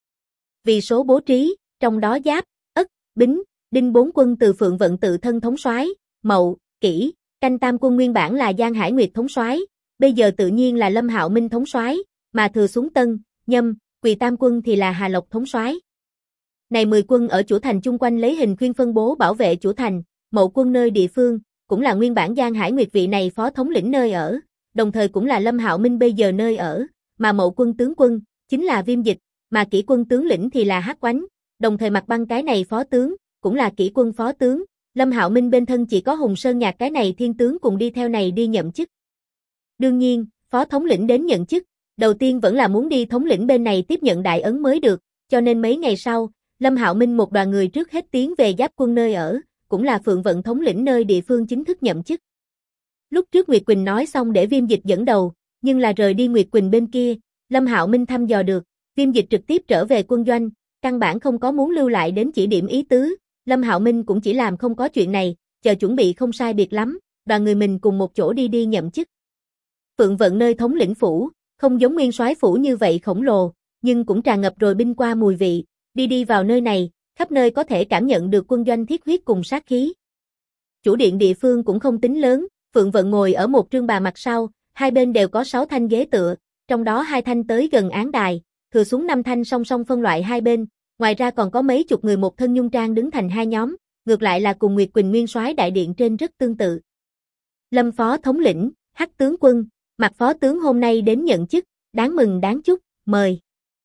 Vì số bố trí, trong đó Giáp, Ất, Bính, Đinh 4 quân từ Phượng Vận tự thân thống soái, Mậu, Kỷ, Canh tam quân nguyên bản là Giang Hải Nguyệt thống soái, bây giờ tự nhiên là Lâm Hạo Minh thống soái, mà thừa xuống Tân, Nhâm, Quỳ tam quân thì là Hà Lộc thống soái. Này 10 quân ở chủ thành chung quanh lấy hình khuyên phân bố bảo vệ chủ thành, Mậu quân nơi địa phương, cũng là nguyên bản Giang Hải Nguyệt vị này phó thống lĩnh nơi ở, đồng thời cũng là Lâm Hạo Minh bây giờ nơi ở, mà Mậu quân tướng quân chính là Viêm Dịch, mà Kỷ quân tướng lĩnh thì là Hắc Oánh, đồng thời Mặt Băng cái này phó tướng, cũng là Kỷ quân phó tướng, Lâm Hạo Minh bên thân chỉ có Hùng Sơn Nhạc cái này thiên tướng cùng đi theo này đi nhậm chức. Đương nhiên, phó thống lĩnh đến nhận chức, đầu tiên vẫn là muốn đi thống lĩnh bên này tiếp nhận đại ấn mới được, cho nên mấy ngày sau, Lâm Hạo Minh một đoàn người trước hết tiến về Giáp quân nơi ở, cũng là Phượng Vận thống lĩnh nơi địa phương chính thức nhậm chức. Lúc trước Nguyệt Quỳnh nói xong để Viêm Dịch dẫn đầu, nhưng là rời đi Nguyệt Quỳnh bên kia, Lâm Hạo Minh thăm dò được, Viêm Dịch trực tiếp trở về quân doanh, căn bản không có muốn lưu lại đến chỉ điểm ý tứ, Lâm Hạo Minh cũng chỉ làm không có chuyện này, chờ chuẩn bị không sai biệt lắm, đoàn người mình cùng một chỗ đi nhậm chức. Phượng Vận nơi thống lĩnh phủ, không giống Nguyên Soái phủ như vậy khổng lồ, nhưng cũng tràn ngập rồi binh qua mùi vị, đi vào nơi này, khắp nơi có thể cảm nhận được quân doanh thiết huyết cùng sát khí. Chủ điện địa phương cũng không tính lớn, Phượng Vận ngồi ở một trương bà mặt sau, hai bên đều có 6 thanh ghế tựa, trong đó 2 thanh tới gần án đài, thừa xuống 5 thanh song song phân loại hai bên, ngoài ra còn có mấy chục người một thân nhung trang đứng thành hai nhóm, ngược lại là cùng Nguyệt Quỳnh Nguyên Soái đại điện trên rất tương tự. Lâm phó thống lĩnh, Hắc tướng quân, Mặt phó tướng hôm nay đến nhận chức, đáng mừng đáng chúc, mời.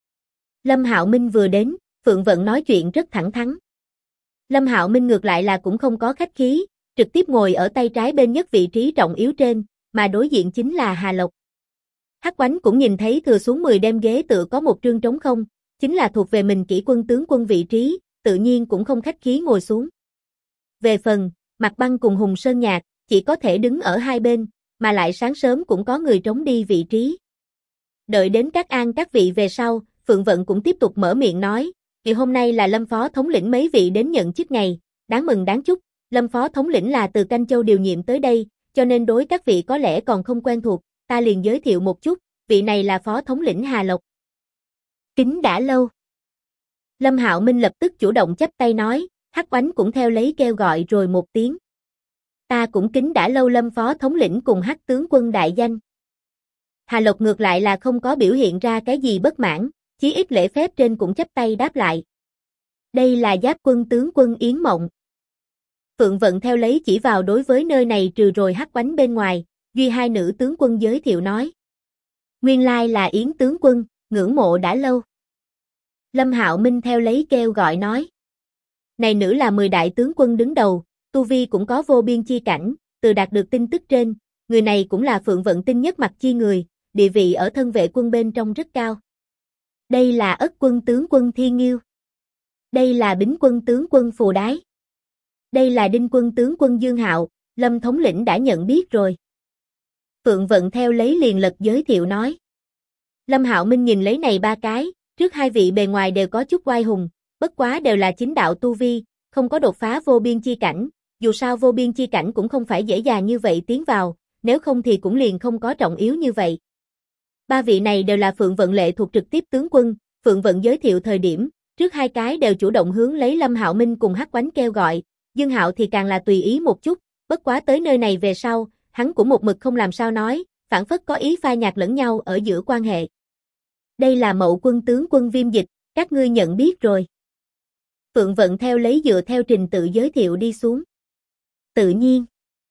Lâm Hạo Minh vừa đến, Phượng Vận nói chuyện rất thẳng thắn. Lâm Hạo Minh ngược lại là cũng không có khách khí, trực tiếp ngồi ở tay trái bên nhất vị trí trọng yếu trên, mà đối diện chính là Hà Lộc. Hắc Oánh cũng nhìn thấy thừa xuống 10 đem ghế tựa có một trương trống không, chính là thuộc về mình Kỷ quân tướng quân vị trí, tự nhiên cũng không khách khí ngồi xuống. Về phần, Mặt Băng cùng Hùng Sơn Nhạc, chỉ có thể đứng ở hai bên, mà lại sáng sớm cũng có người trống đi vị trí. Đợi đến các an các vị về sau, Phượng Vận cũng tiếp tục mở miệng nói, vì hôm nay là Lâm phó thống lĩnh mấy vị đến nhận chức ngày, đáng mừng đáng chúc, Lâm phó thống lĩnh là từ Canh Châu điều nhiệm tới đây, cho nên đối các vị có lẽ còn không quen thuộc, ta liền giới thiệu một chút, vị này là phó thống lĩnh Hà Lộc. Kính đã lâu. Lâm Hạo Minh lập tức chủ động chắp tay nói, Hắc Oánh cũng theo lấy kêu gọi rồi một tiếng. Ta cũng kính đã lâu Lâm phó thống lĩnh cùng Hắc tướng quân đại danh. Hà Lộc ngược lại là không có biểu hiện ra cái gì bất mãn, chí ít lễ phép trên cũng chắp tay đáp lại. Đây là Giáp quân tướng quân Yến Mộng. Phượng Vận theo lấy chỉ vào đối với nơi này trừ rồi Hắc Oánh bên ngoài, duy hai nữ tướng quân giới thiệu nói. Nguyên lai là Yến tướng quân, ngưỡng mộ đã lâu. Lâm Hạo Minh theo lấy kêu gọi nói. Này nữ là 10 đại tướng quân đứng đầu, tu vi cũng có vô biên chi cảnh, từ đạt được tin tức trên, người này cũng là Phượng Vận tinh nhất mặt chi người, địa vị ở thân vệ quân bên trong rất cao. Đây là Ất quân tướng quân Thiên Nghiêu. Đây là Bính quân tướng quân Phù Đái. Đây là Đinh quân tướng quân Dương Hạo, Lâm thống lĩnh đã nhận biết rồi. Phượng Vận theo lấy liền lật giới thiệu nói. Lâm Hạo Minh nhìn lấy này 3 cái, trước hai vị bề ngoài đều có chút oai hùng, bất quá đều là chính đạo tu vi, không có đột phá vô biên chi cảnh, dù sao vô biên chi cảnh cũng không phải dễ dàng như vậy tiến vào, nếu không thì cũng liền không có trọng yếu như vậy. 3 vị này đều là Phượng Vận lệ thuộc trực tiếp tướng quân, Phượng Vận giới thiệu thời điểm, trước hai cái đều chủ động hướng lấy Lâm Hạo Minh cùng Hắc Oánh kêu gọi, Dương Hạo thì càng là tùy ý một chút, bất quá tới nơi này về sau, hắn cũng một mực không làm sao nói, phản phất có ý pha nhạt lẫn nhau ở giữa quan hệ. Đây là Mậu quân tướng quân Viêm Dịch, các ngươi nhận biết rồi. Phượng Vận theo lấy dựa theo trình tự giới thiệu đi xuống. Tự nhiên.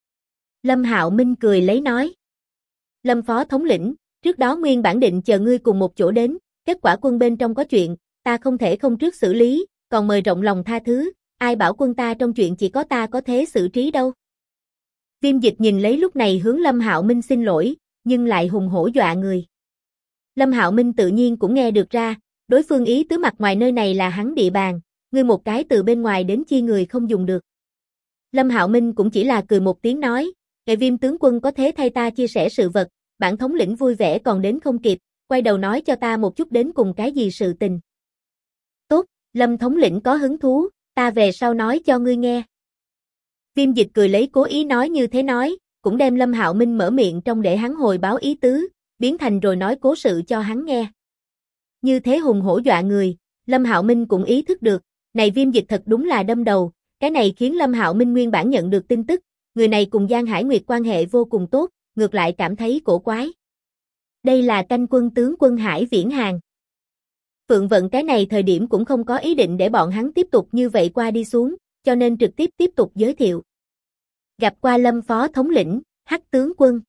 Lâm Hạo Minh cười lấy nói. Lâm phó thống lĩnh, trước đó nguyên bản định chờ ngươi cùng một chỗ đến, kết quả quân bên trong có chuyện, ta không thể không trước xử lý, còn mời rộng lòng tha thứ, ai bảo quân ta trong chuyện chỉ có ta có thế xử trí đâu. Viêm Dịch nhìn lấy lúc này hướng Lâm Hạo Minh xin lỗi, nhưng lại hùng hổ dọa người. Lâm Hạo Minh tự nhiên cũng nghe được ra, đối phương ý tứ mặt ngoài nơi này là hắn địa bàn, ngươi một cái từ bên ngoài đến chi người không dùng được. Lâm Hạo Minh cũng chỉ là cười một tiếng nói, "Ngài Viêm tướng quân có thế thay ta chia sẻ sự vật, bản thống lĩnh vui vẻ còn đến không kịp, quay đầu nói cho ta một chút đến cùng cái gì sự tình." "Tốt, Lâm thống lĩnh có hứng thú, ta về sau nói cho ngươi nghe." Viêm Dịch cười lấy cố ý nói như thế nói, cũng đem Lâm Hạo Minh mở miệng trong để hắn hồi báo ý tứ, biến thành rồi nói cố sự cho hắn nghe. Như thế hùng hổ dọa người, Lâm Hạo Minh cũng ý thức được, này Viêm Dịch thật đúng là đâm đầu, cái này khiến Lâm Hạo Minh nguyên bản nhận được tin tức, người này cùng Giang Hải Nguyệt quan hệ vô cùng tốt, ngược lại cảm thấy cổ quái. Đây là canh quân tướng quân Hải Viễn Hàng. Phượng Vận cái này thời điểm cũng không có ý định để bọn hắn tiếp tục như vậy qua đi xuống, cho nên trực tiếp tục giới thiệu. Gặp qua Lâm phó thống lĩnh, Hắc tướng quân.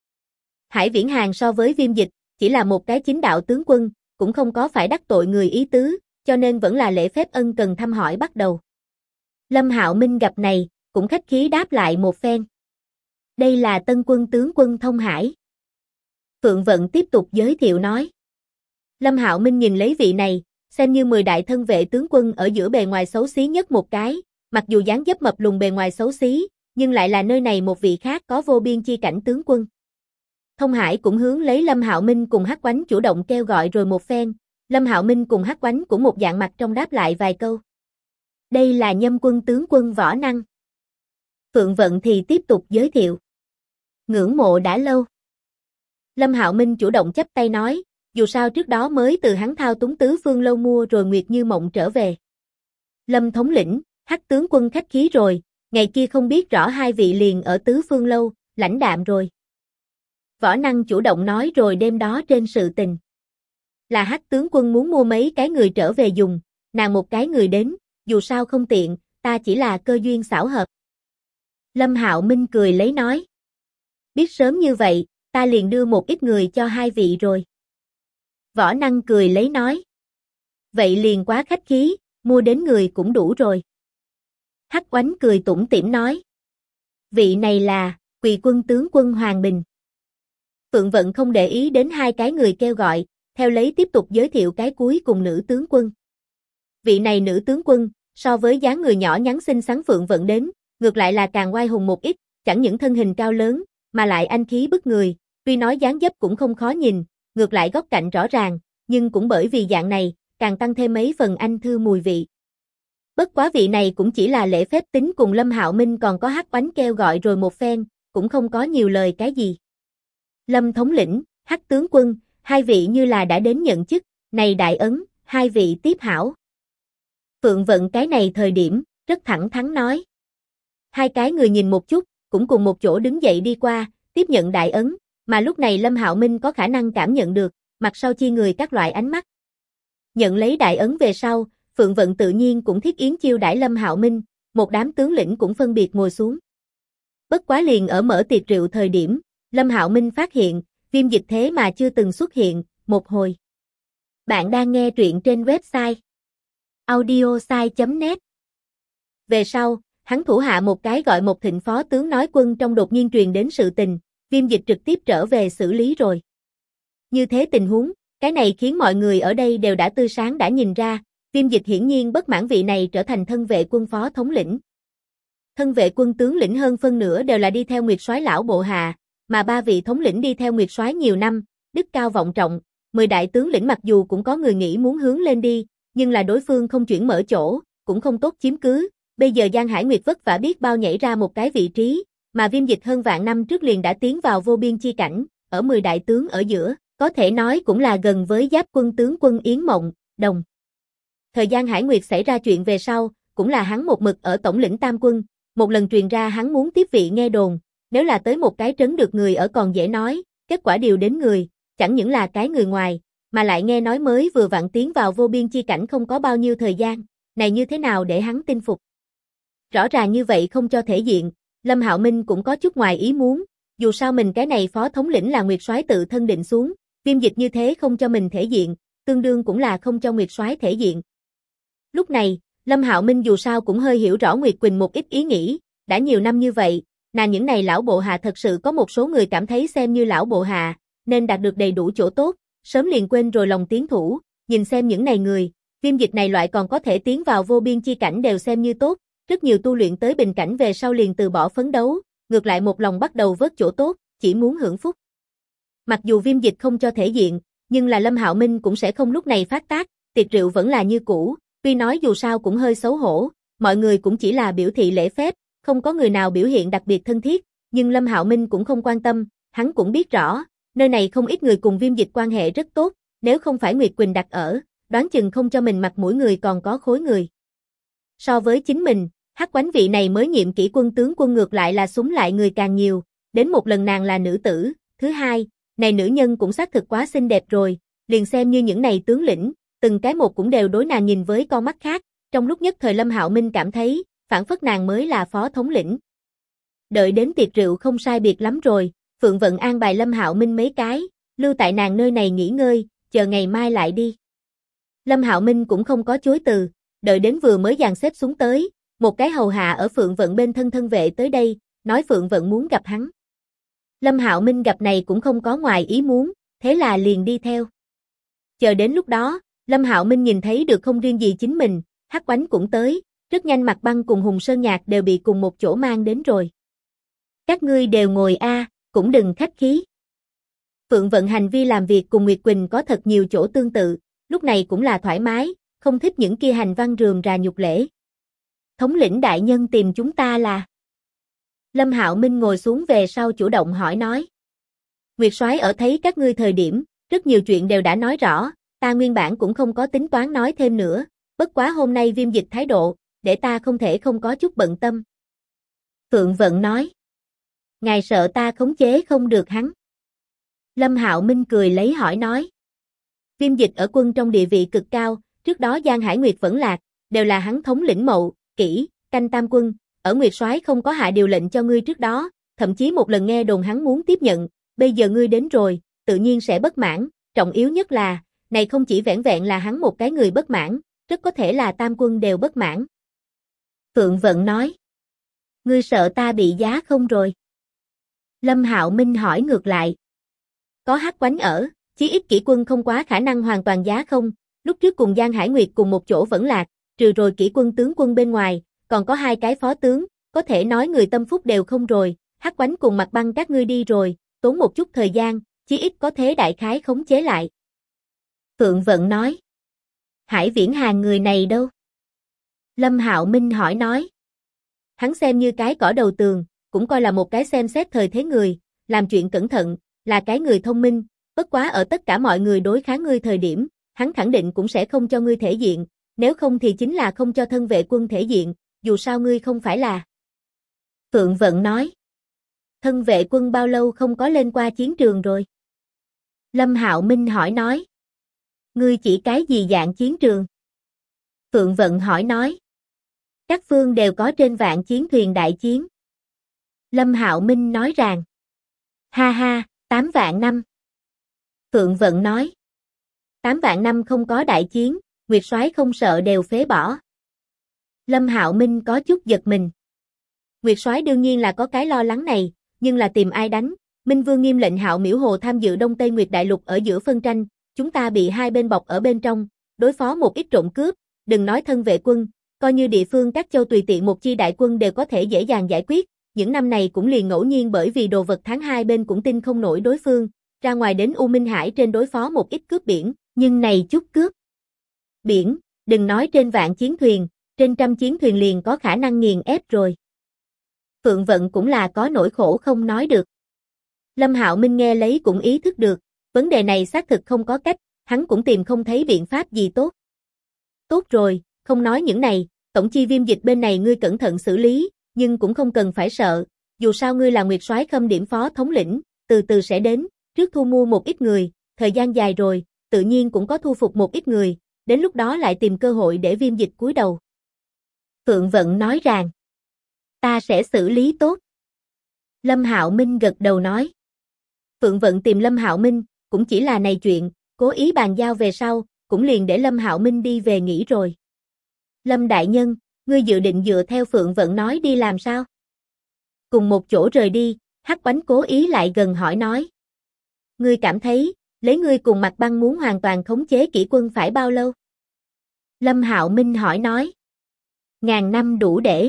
Hải Viễn Hàng so với Viêm Dịch, chỉ là một cái chính đạo tướng quân, cũng không có phải đắc tội người ý tứ, cho nên vẫn là lễ phép ân cần thăm hỏi bắt đầu. Lâm Hạo Minh gặp này, cũng khách khí đáp lại một phen. Đây là tân quân tướng quân Thông Hải. Phượng Vận tiếp tục giới thiệu nói. Lâm Hạo Minh nhìn lấy vị này, xem như 10 đại thân vệ tướng quân ở giữa bề ngoài xấu xí nhất một cái, mặc dù dáng dấp mập lùn bề ngoài xấu xí, nhưng lại là nơi này một vị khác có vô biên chi cảnh tướng quân. Thông Hải cũng hướng lấy Lâm Hạo Minh cùng Hắc Oánh chủ động kêu gọi rồi một phen, Lâm Hạo Minh cùng Hắc Oánh cũng một dạng mặt trong đáp lại vài câu. Đây là Nhâm quân tướng quân Võ Năng. Phượng Vận thì tiếp tục giới thiệu. Ngưỡng mộ đã lâu. Lâm Hạo Minh chủ động chắp tay nói, dù sao trước đó mới từ hắn thao túng tứ phương lâu mua rồi Nguyệt Như Mộng trở về. Lâm thống lĩnh, Hắc tướng quân khách khí rồi, ngày kia không biết rõ hai vị liền ở tứ phương lâu, lãnh đạm rồi. Võ Năng chủ động nói rồi đêm đó trên sự tình. Là Hắc tướng quân muốn mua mấy cái người trở về dùng, nàng một cái người đến, dù sao không tiện, ta chỉ là cơ duyên xảo hợp. Lâm Hạo Minh cười lấy nói. Biết sớm như vậy, ta liền đưa một ít người cho hai vị rồi. Võ Năng cười lấy nói. Vậy liền quá khách khí, mua đến người cũng đủ rồi. Hắc Oánh cười tủm tỉm nói. Vị này là, Quỳ quân tướng quân Hoàng Bình. Phượng Vận không để ý đến hai cái người kêu gọi, theo lấy tiếp tục giới thiệu cái cuối cùng nữ tướng quân. Vị này nữ tướng quân, so với dáng người nhỏ nhắn xinh xắn Phượng Vận đến, ngược lại là càng oai hùng một ít, chẳng những thân hình cao lớn, mà lại anh khí bức người, tuy nói dáng dấp cũng không khó nhìn, ngược lại góc cạnh rõ ràng, nhưng cũng bởi vì dạng này, càng tăng thêm mấy phần anh thư mùi vị. Bất quá vị này cũng chỉ là lễ phép tính cùng Lâm Hạo Minh còn có Hắc Oánh kêu gọi rồi một phen, cũng không có nhiều lời cái gì. Lâm thống lĩnh, Hắc tướng quân, hai vị như là đã đến nhận chức, này đại ấn, hai vị tiếp hảo. Phượng Vận cái này thời điểm, rất thẳng thắn nói. Hai cái người nhìn một chút, cũng cùng một chỗ đứng dậy đi qua, tiếp nhận đại ấn, mà lúc này Lâm Hạo Minh có khả năng cảm nhận được, mặt sau chi người các loại ánh mắt. Nhận lấy đại ấn về sau, Phượng Vận tự nhiên cũng thiết yến chiêu đãi Lâm Hạo Minh, một đám tướng lĩnh cũng phân biệt ngồi xuống. Bất quá liền ở mở tiệc rượu thời điểm, Lâm Hạo Minh phát hiện, Viêm Dịch thế mà chưa từng xuất hiện, một hồi. Bạn đang nghe truyện trên website audiosai.net. Về sau, hắn thủ hạ một cái gọi một Thịnh phó tướng nói quân trong đột nhiên truyền đến sự tình, Viêm Dịch trực tiếp trở về xử lý rồi. Như thế tình huống, cái này khiến mọi người ở đây đều đã tươi sáng đã nhìn ra, Viêm Dịch hiển nhiên bất mãn vị này trở thành thân vệ quân phó thống lĩnh. Thân vệ quân tướng lĩnh hơn phân nửa đều là đi theo Nguyệt Soái lão bộ hạ, mà ba vị thống lĩnh đi theo Nguyệt Soái nhiều năm, đức cao vọng trọng, 10 đại tướng lĩnh mặc dù cũng có người nghĩ muốn hướng lên đi, nhưng là đối phương không chuyển mở chỗ, cũng không tốt chiếm cứ. Bây giờ Giang Hải Nguyệt vất vả biết bao nhảy ra một cái vị trí, mà Viêm Dịch hơn vạn năm trước liền đã tiến vào vô biên chi cảnh, ở 10 đại tướng ở giữa, có thể nói cũng là gần với Giáp quân tướng quân Yến Mộng, Đồng. Thời gian Hải Nguyệt xảy ra chuyện về sau, cũng là hắn một mực ở tổng lĩnh Tam quân, một lần truyền ra hắn muốn tiếp vị nghe đồn, nếu là tới một cái trấn được người ở còn dễ nói, kết quả điều đến người, chẳng những là cái người ngoài, mà lại nghe nói mới vừa vặn tiến vào vô biên chi cảnh không có bao nhiêu thời gian, này như thế nào để hắn tin phục. Rõ ràng như vậy không cho thể diện, Lâm Hạo Minh cũng có chút ngoài ý muốn, dù sao mình cái này phó thống lĩnh là Nguyệt Soái tự thân định xuống, Viêm Dịch như thế không cho mình thể diện, tương đương cũng là không cho Nguyệt Soái thể diện. Lúc này, Lâm Hạo Minh dù sao cũng hơi hiểu rõ Nguyệt Quỳnh một ít ý nghĩ, đã nhiều năm như vậy, nàng những này lão bộ hạ thật sự có một số người cảm thấy xem như lão bộ hạ, nên đạt được đầy đủ chỗ tốt, sớm liền quên rồi lòng tiến thủ, nhìn xem những này người, viêm dịch này loại còn có thể tiến vào vô biên chi cảnh đều xem như tốt, rất nhiều tu luyện tới bình cảnh về sau liền từ bỏ phấn đấu, ngược lại một lòng bắt đầu vớt chỗ tốt, chỉ muốn hưởng phúc. Mặc dù viêm dịch không cho thể diện, nhưng là Lâm Hạo Minh cũng sẽ không lúc này phát tác, tiệc rượu vẫn là như cũ, tuy nói dù sao cũng hơi xấu hổ, mọi người cũng chỉ là biểu thị lễ phép, không có người nào biểu hiện đặc biệt thân thiết, nhưng Lâm Hạo Minh cũng không quan tâm, hắn cũng biết rõ, nơi này không ít người cùng viêm dịch quan hệ rất tốt, nếu không phải Nguyệt Quỳnh đặt ở, đoán chừng không cho mình mặt mũi người còn có khối người. So với chính mình, Hắc Quánh vị này mới nhiệm kỷ quân tướng quân ngược lại là súng lại người càng nhiều, đến một lần nàng là nữ tử, thứ hai, này nữ nhân cũng xác thực quá xinh đẹp rồi, liền xem như những này tướng lĩnh, từng cái một cũng đều đối nàng nhìn với con mắt khác, trong lúc nhất thời Lâm Hạo Minh cảm thấy, phản phất nàng mới là phó thống lĩnh. Đợi đến tiệc rượu không sai biệt lắm rồi, Phượng Vận an bài Lâm Hạo Minh mấy cái, lưu tại nàng nơi này nghỉ ngơi, chờ ngày mai lại đi. Lâm Hạo Minh cũng không có chối từ, đợi đến vừa mới dàn xếp xuống tới, một cái hầu hạ ở Phượng Vận bên thân vệ tới đây, nói Phượng Vận muốn gặp hắn. Lâm Hạo Minh gặp này cũng không có ngoài ý muốn, thế là liền đi theo. Chờ đến lúc đó, Lâm Hạo Minh nhìn thấy được không riêng gì chính mình, Hắc Quánh cũng tới, rất nhanh Mạc Băng cùng Hùng Sơn Nhạc đều bị cùng một chỗ mang đến rồi. Các ngươi đều ngồi cũng đừng khách khí. Phượng Vận hành vi làm việc cùng Nguyệt Quỳnh có thật nhiều chỗ tương tự, lúc này cũng là thoải mái, không thích những kia hành văn rườm rà nhục lễ. Thống lĩnh đại nhân tìm chúng ta là? Lâm Hạo Minh ngồi xuống về sau chủ động hỏi nói. Nguyệt Soái ở thấy các ngươi thời điểm, rất nhiều chuyện đều đã nói rõ, ta nguyên bản cũng không có tính toán nói thêm nữa, bất quá hôm nay viêm dịch thái độ, để ta không thể không có chút bận tâm. Phượng Vận nói. Ngài sợ ta khống chế không được hắn. Lâm Hạo Minh cười lấy hỏi nói. Viêm dịch ở quân trong địa vị cực cao, trước đó Giang Hải Nguyệt vẫn lạc, đều là hắn thống lĩnh Mậu, Kỷ, Canh tam quân, ở Nguyệt Soái không có hạ điều lệnh cho ngươi trước đó, thậm chí một lần nghe đồn hắn muốn tiếp nhận, bây giờ ngươi đến rồi, tự nhiên sẽ bất mãn, trọng yếu nhất là, này không chỉ vẻn vẹn là hắn một cái người bất mãn, rất có thể là tam quân đều bất mãn. Phượng Vận nói. Ngươi sợ ta bị giá không rồi? Lâm Hạo Minh hỏi ngược lại. Có Hắc Quánh ở, chí ít kỷ quân không quá khả năng hoàn toàn giá không, lúc trước cùng Giang Hải Nguyệt cùng một chỗ vẫn lạc, trừ rồi kỷ quân tướng quân bên ngoài, còn có hai cái phó tướng, có thể nói người tâm phúc đều không rồi, Hắc Quánh cùng Mạc Băng các ngươi đi rồi, tốn một chút thời gian, chí ít có thế đại khái khống chế lại. Phượng Vận nói. Hải Viễn Hàng người này đâu? Lâm Hạo Minh hỏi nói. Hắn xem như cái cỏ đầu tường, cũng coi là một cái xem xét thời thế người, làm chuyện cẩn thận, là cái người thông minh, bất quá ở tất cả mọi người đối kháng ngươi thời điểm, hắn khẳng định cũng sẽ không cho ngươi thể diện, nếu không thì chính là không cho thân vệ quân thể diện, dù sao ngươi không phải là. Phượng Vận nói. Thân vệ quân bao lâu không có lên qua chiến trường rồi? Lâm Hạo Minh hỏi nói. Ngươi chỉ cái gì dạng chiến trường? Phượng Vận hỏi nói. Các phương đều có trên vạn chiến thuyền đại chiến. Lâm Hạo Minh nói rằng. Ha ha, 8 vạn năm. Phượng Vận nói. 8 vạn năm không có đại chiến, Nguyệt Soái không sợ đều phế bỏ. Lâm Hạo Minh có chút giật mình. Nguyệt Soái đương nhiên là có cái lo lắng này, nhưng là tìm ai đánh? Minh Vương nghiêm lệnh Hạo Miễu Hồ tham dự Đông Tây Nguyệt Đại Lục ở giữa phân tranh, chúng ta bị hai bên bọc ở bên trong, đối phó một ít trộm cướp, đừng nói thân vệ quân, coi như địa phương các châu tùy tiện một chi đại quân đều có thể dễ dàng giải quyết, những năm này cũng liền ngẫu nhiên bởi vì đồ vật tháng hai bên cũng tin không nổi đối phương, ra ngoài đến U Minh Hải trên đối phó một ít cướp biển, nhưng này chút cướp biển, đừng nói trên vạn chiến thuyền, trên trăm chiến thuyền liền có khả năng nghiền ép rồi. Phượng Vận cũng là có nỗi khổ không nói được. Lâm Hạo Minh nghe lấy cũng ý thức được, vấn đề này xác thực không có cách, hắn cũng tìm không thấy biện pháp gì tốt. Tốt rồi, không nói những này, tổng chi viêm dịch bên này ngươi cẩn thận xử lý, nhưng cũng không cần phải sợ, dù sao ngươi là Nguyệt Soái Khâm điểm phó thống lĩnh, từ từ sẽ đến, trước thu mua một ít người, thời gian dài rồi, tự nhiên cũng có thu phục một ít người, đến lúc đó lại tìm cơ hội để viêm dịch cúi đầu. Phượng Vận nói rằng, ta sẽ xử lý tốt. Lâm Hạo Minh gật đầu nói. Phượng Vận tìm Lâm Hạo Minh, cũng chỉ là này chuyện, cố ý bàn giao về sau, cũng liền để Lâm Hạo Minh đi về nghỉ rồi. Lâm đại nhân, ngươi dự định dựa theo Phượng Vận nói đi làm sao? Cùng một chỗ rời đi, Hắc Oánh cố ý lại gần hỏi nói. Ngươi cảm thấy, lấy ngươi cùng Mặt Băng muốn hoàn toàn khống chế kỷ quân phải bao lâu? Lâm Hạo Minh hỏi nói. 1000 năm đủ để.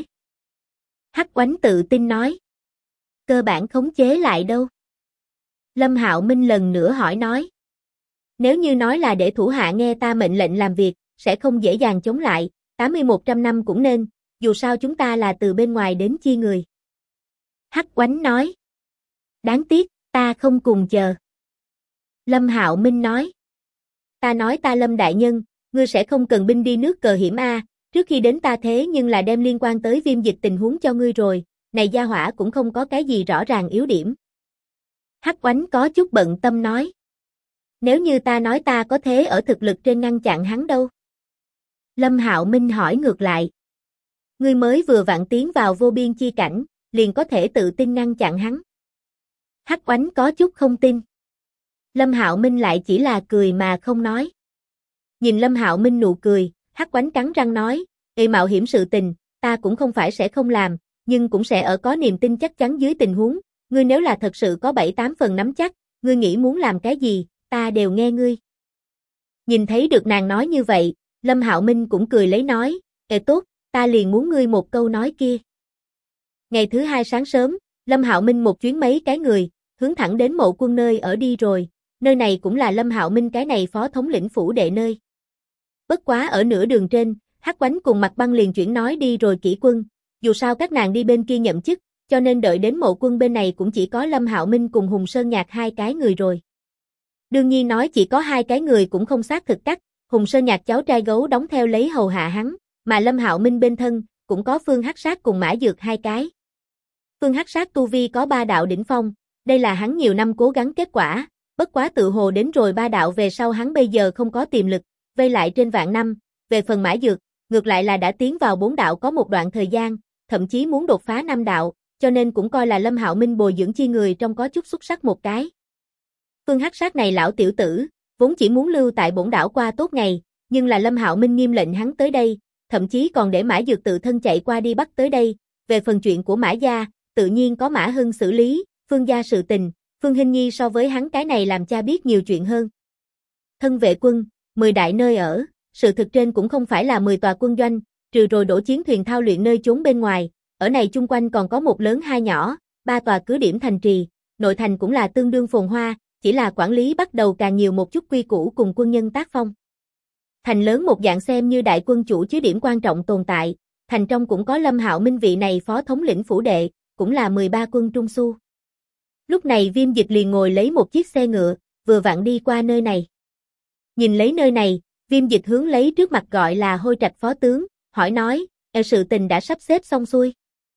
Hắc Oánh tự tin nói. Cơ bản khống chế lại đâu? Lâm Hạo Minh lần nữa hỏi nói. Nếu như nói là để thủ hạ nghe ta mệnh lệnh làm việc, sẽ không dễ dàng chống lại, 80-100 năm cũng nên, dù sao chúng ta là từ bên ngoài đến chi người. Hắc Oánh nói. Đáng tiếc, ta không cùng chờ. Lâm Hạo Minh nói. Ta nói ta Lâm đại nhân, ngươi sẽ không cần binh đi nước cờ hiểm a, trước khi đến ta thế nhưng là đem liên quan tới Viêm Dịch tình huống cho ngươi rồi, này gia hỏa cũng không có cái gì rõ ràng yếu điểm. Hắc Oánh có chút bận tâm nói. Nếu như ta nói ta có thế ở thực lực trên ngăn chặn hắn đâu? Lâm Hạo Minh hỏi ngược lại. Ngươi mới vừa vặn tiến vào vô biên chi cảnh, liền có thể tự tin ngăn chặn hắn. Hắc Oánh có chút không tin. Lâm Hạo Minh lại chỉ là cười mà không nói. Nhìn Lâm Hạo Minh nụ cười, Hắc Oánh cắn răng nói, ê mạo hiểm sự tình, ta cũng không phải sẽ không làm, nhưng cũng sẽ ở có niềm tin chắc chắn dưới tình huống, ngươi nếu là thật sự có 7-8 phần nắm chắc, ngươi nghĩ muốn làm cái gì, ta đều nghe ngươi. Nhìn thấy được nàng nói như vậy, Lâm Hạo Minh cũng cười lấy nói, ê tốt, ta liền muốn ngươi một câu nói kia. Ngày thứ 2 sáng sớm, Lâm Hạo Minh một chuyến mấy cái người, hướng thẳng đến Mộ Quân nơi ở đi rồi, nơi này cũng là Lâm Hạo Minh cái này phó thống lĩnh phủ đệ nơi. Bất quá ở nửa đường trên, Hắc Oánh cùng Mặt Băng liền chuyển nói đi rồi kỷ quân, dù sao các nàng đi bên kia nhậm chức, cho nên đợi đến Mộ Quân bên này cũng chỉ có Lâm Hạo Minh cùng Hùng Sơn Nhạc 2 cái người rồi. Đương nhiên nói chỉ có 2 cái người cũng không xác thực cách, Hùng Sơn Nhạc cháu trai gấu đóng theo lấy hầu hạ hắn, mà Lâm Hạo Minh bên thân, cũng có Phương Hắc Sát cùng Mã Dược 2 cái. Phương Hắc Sát tu vi có 3 đạo đỉnh phong, đây là hắn nhiều năm cố gắng kết quả, bất quá tự hồ đến rồi 3 đạo về sau hắn bây giờ không có tiềm lực, vây lại trên vạn năm, về phần Mã Dược, ngược lại là đã tiến vào 4 đạo có một đoạn thời gian, thậm chí muốn đột phá 5 đạo, cho nên cũng coi là Lâm Hạo Minh bồi dưỡng chi người trong có chút xuất sắc một cái. Phương Hắc Sát này lão tiểu tử, vốn chỉ muốn lưu tại bổn đảo qua tốt ngày, nhưng là Lâm Hạo Minh nghiêm lệnh hắn tới đây, thậm chí còn để Mã Dược tự thân chạy qua đi bắt tới đây, về phần chuyện của Mã gia, tự nhiên có Mã Hưng xử lý, Phương gia sự tình, Phương Hinh Nhi so với hắn cái này làm cha biết nhiều chuyện hơn. Thân vệ quân, 10 đại nơi ở, sự thực trên cũng không phải là 10 tòa quân doanh, trừ rồi đổ chiến thuyền thao luyện nơi chốn bên ngoài, ở này chung quanh còn có một lớn 2 nhỏ, 3 tòa cứ điểm thành trì, nội thành cũng là tương đương phồn hoa, chỉ là quản lý bắt đầu càng nhiều một chút quy củ cùng quân nhân tác phong. Thành lớn một dạng xem như đại quân chủ chứa điểm quan trọng tồn tại, thành trong cũng có Lâm Hạo Minh vị này phó thống lĩnh phủ đệ, cũng là 13 quân trung su. Lúc này Viêm Dịch liền ngồi lấy một chiếc xe ngựa, vừa vặn đi qua nơi này. Nhìn lấy nơi này, Viêm Dịch hướng lấy trước mặt gọi là Hôi Trạch phó tướng, hỏi nói, sự tình đã sắp xếp xong xuôi.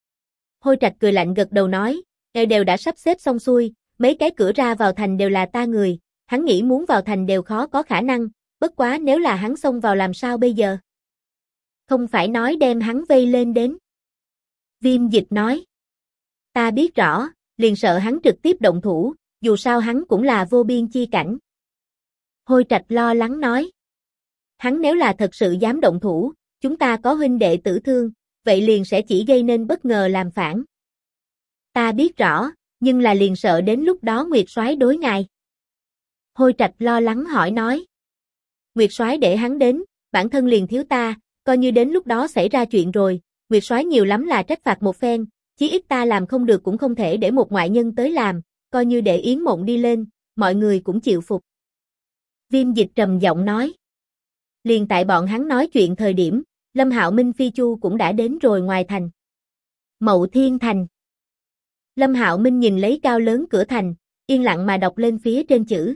Hôi Trạch cười lạnh gật đầu nói, đều đã sắp xếp xong xuôi, mấy cái cửa ra vào thành đều là ta người, hắn nghĩ muốn vào thành đều khó có khả năng, bất quá nếu là hắn xông vào làm sao bây giờ? Không phải nói đem hắn vây lên đến. Viêm Dịch nói, ta biết rõ, liền sợ hắn trực tiếp động thủ, dù sao hắn cũng là vô biên chi cảnh. Hôi Trạch lo lắng nói, hắn nếu là thật sự dám động thủ, chúng ta có huynh đệ tử thương, vậy liền sẽ chỉ gây nên bất ngờ làm phản. Ta biết rõ, nhưng là liền sợ đến lúc đó Nguyệt Soái đối ngài. Hôi Trạch lo lắng hỏi nói, Nguyệt Soái để hắn đến, bản thân liền thiếu ta, coi như đến lúc đó xảy ra chuyện rồi, Nguyệt Soái nhiều lắm là trách phạt một phen, chí ít ta làm không được cũng không thể để một ngoại nhân tới làm, coi như để Yến Mộng đi lên, mọi người cũng chịu phục. Viêm Dịch trầm giọng nói. Liền tại bọn hắn nói chuyện thời điểm, Lâm Hạo Minh phi chu cũng đã đến rồi ngoài thành. Mậu Thiên Thành. Lâm Hạo Minh nhìn lấy cao lớn cửa thành, yên lặng mà đọc lên phía trên chữ.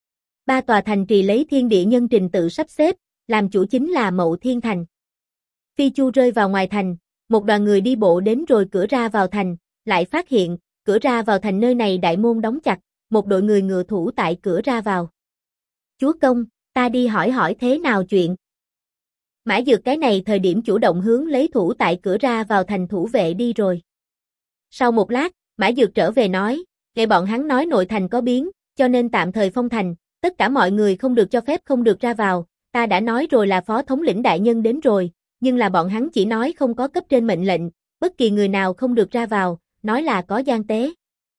3 tòa thành trì lấy thiên địa nhân trình tự sắp xếp, làm chủ chính là Mậu Thiên Thành. Phi chu rơi vào ngoài thành, một đoàn người đi bộ đến rồi cửa ra vào thành, lại phát hiện, cửa ra vào thành nơi này đại môn đóng chặt, một đội người ngựa thủ tại cửa ra vào. Chúa công, ta đi hỏi hỏi thế nào chuyện. Mã Dược cái này thời điểm chủ động hướng lấy thủ tại cửa ra vào thành thủ vệ đi rồi. Sau một lát, Mã Dược trở về nói, nghe bọn hắn nói nội thành có biến, cho nên tạm thời phong thành, tất cả mọi người không được cho phép không được ra vào, ta đã nói rồi là phó thống lĩnh đại nhân đến rồi, nhưng là bọn hắn chỉ nói không có cấp trên mệnh lệnh, bất kỳ người nào không được ra vào, nói là có gian tế.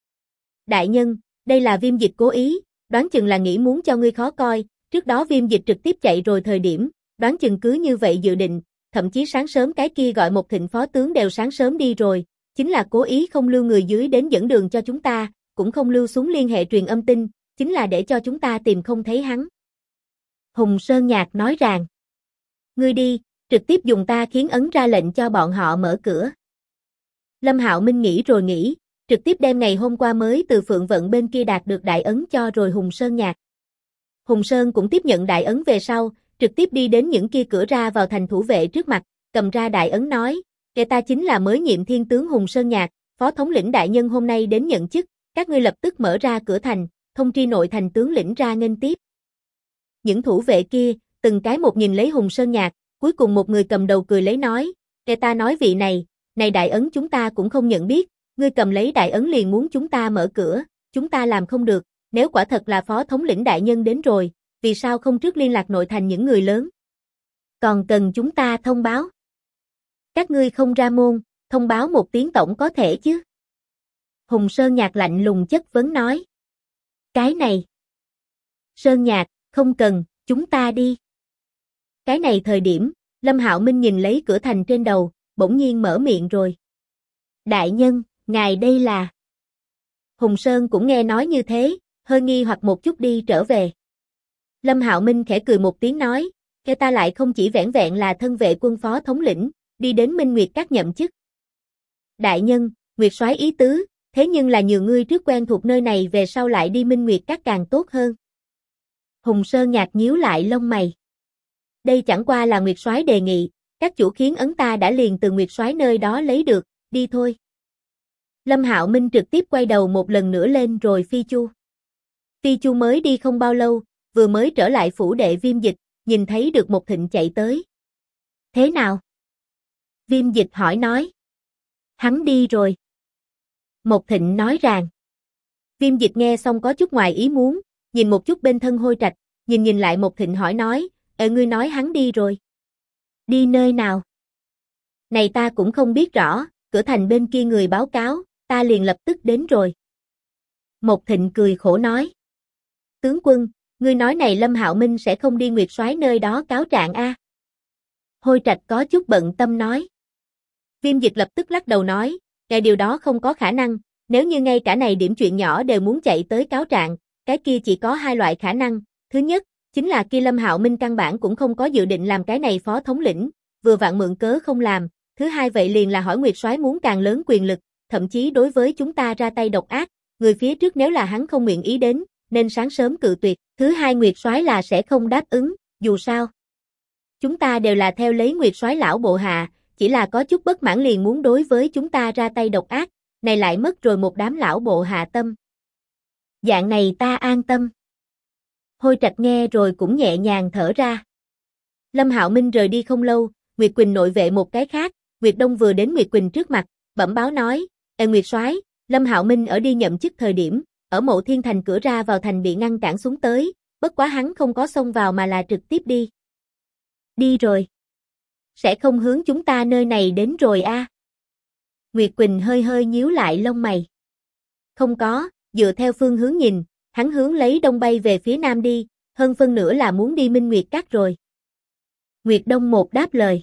Đại nhân, đây là Viêm Dịch cố ý, đoán chừng là nghĩ muốn cho ngươi khó coi, trước đó Viêm Dịch trực tiếp chạy rồi thời điểm, đoán chừng cứ như vậy dự định, thậm chí sáng sớm cái kia gọi một Thịnh phó tướng đều sáng sớm đi rồi, chính là cố ý không lưu người dưới đến dẫn đường cho chúng ta, cũng không lưu xuống liên hệ truyền âm tin, chính là để cho chúng ta tìm không thấy hắn. Hùng Sơn Nhạc nói rằng, ngươi đi, trực tiếp dùng ta khiến ấn ra lệnh cho bọn họ mở cửa. Lâm Hạo Minh nghĩ rồi nghĩ, trực tiếp đem ngày hôm qua mới từ Phượng Vận bên kia đạt được đại ấn cho rồi Hùng Sơn Nhạc. Hùng Sơn cũng tiếp nhận đại ấn về sau, trực tiếp đi đến những kia cửa ra vào thành thủ vệ trước mặt, cầm ra đại ấn nói, kẻ ta chính là mới nhiệm thiên tướng Hùng Sơn Nhạc, phó thống lĩnh đại nhân hôm nay đến nhận chức, các ngươi lập tức mở ra cửa thành, thông tri nội thành tướng lĩnh ra nghênh tiếp. Những thủ vệ kia, từng cái một nhìn lấy Hùng Sơn Nhạc, cuối cùng một người cầm đầu cười lấy nói, kẻ ta nói vị này đại ấn chúng ta cũng không nhận biết, ngươi cầm lấy đại ấn liền muốn chúng ta mở cửa, chúng ta làm không được, nếu quả thật là phó thống lĩnh đại nhân đến rồi, vì sao không trước liên lạc nội thành những người lớn? Còn cần chúng ta thông báo? Các ngươi không ra môn, thông báo một tiếng tổng có thể chứ? Hùng Sơn Nhạc lạnh lùng chất vấn nói. Cái này. Sơn Nhạc, không cần, chúng ta đi. Cái này thời điểm, Lâm Hạo Minh nhìn lấy cửa thành trên đầu, bỗng nhiên mở miệng rồi. Đại nhân, ngài đây là... Hùng Sơn cũng nghe nói như thế, hơi nghi hoặc một chút đi trở về. Lâm Hạo Minh khẽ cười một tiếng nói, kẻ ta lại không chỉ vẻn vẹn là thân vệ quân phó thống lĩnh, đi đến Minh Nguyệt Các nhậm chức. Đại nhân, Nguyệt soái ý tứ, thế nhưng là nhiều ngươi trước quen thuộc nơi này về sau lại đi Minh Nguyệt Các càng tốt hơn. Hùng Sơn Nhạc nhíu lại lông mày. Đây chẳng qua là Nguyệt soái đề nghị, các chủ khiến ấn ta đã liền từ Nguyệt soái nơi đó lấy được, đi thôi. Lâm Hạo Minh trực tiếp quay đầu một lần nữa lên rồi phi chu. Phi chu mới đi không bao lâu, vừa mới trở lại phủ đệ Viêm Dịch, nhìn thấy được một Thịnh chạy tới. Thế nào? Viêm Dịch hỏi nói. Hắn đi rồi. Một Thịnh nói rằng. Viêm Dịch nghe xong có chút ngoài ý muốn, nhìn một chút bên thân Hôi Trạch, nhìn lại một Thịnh hỏi nói, ngươi nói hắn đi rồi. Đi nơi nào? Này ta cũng không biết rõ, cửa thành bên kia người báo cáo, ta liền lập tức đến rồi. Một Thịnh cười khổ nói. Tướng quân, ngươi nói này Lâm Hạo Minh sẽ không đi Nguyệt soái nơi đó cáo trạng a? Hôi Trạch có chút bận tâm nói. Viêm Dịch lập tức lắc đầu nói, cái điều đó không có khả năng, nếu như ngay cả này điểm chuyện nhỏ đều muốn chạy tới cáo trạng, cái kia chỉ có hai loại khả năng, thứ nhất, chính là kia Lâm Hạo Minh căn bản cũng không có dự định làm cái này phó thống lĩnh, vừa vặn mượn cớ không làm, thứ hai vậy liền là hỏi Nguyệt soái muốn càng lớn quyền lực, thậm chí đối với chúng ta ra tay độc ác, người phía trước nếu là hắn không nguyện ý đến, nên sáng sớm cự tuyệt, thứ hai Nguyệt soái là sẽ không đáp ứng, dù sao. Chúng ta đều là theo lấy Nguyệt soái lão bộ hạ, chỉ là có chút bất mãn liền muốn đối với chúng ta ra tay độc ác, này lại mất rồi một đám lão bộ hạ tâm. Dạng này ta an tâm. Hôi Trạch nghe rồi cũng nhẹ nhàng thở ra. Lâm Hạo Minh rời đi không lâu, Nguyệt Quỳnh nội vệ một cái khác, Nguyệt Đông vừa đến Nguyệt Quỳnh trước mặt, bẩm báo nói, Nguyệt soái, Lâm Hạo Minh ở đi nhậm chức thời điểm, ở Mộ Thiên Thành cửa ra vào thành bị ngăn cản xuống tới, bất quá hắn không có xông vào mà là trực tiếp đi. Đi rồi. Sẽ không hướng chúng ta nơi này đến rồi a? Nguyệt Quỳnh hơi hơi nhíu lại lông mày. Không có, dựa theo phương hướng nhìn, hắn hướng lấy đông bay về phía nam đi, hơn phân nửa là muốn đi Minh Nguyệt Các rồi. Nguyệt Đông một đáp lời.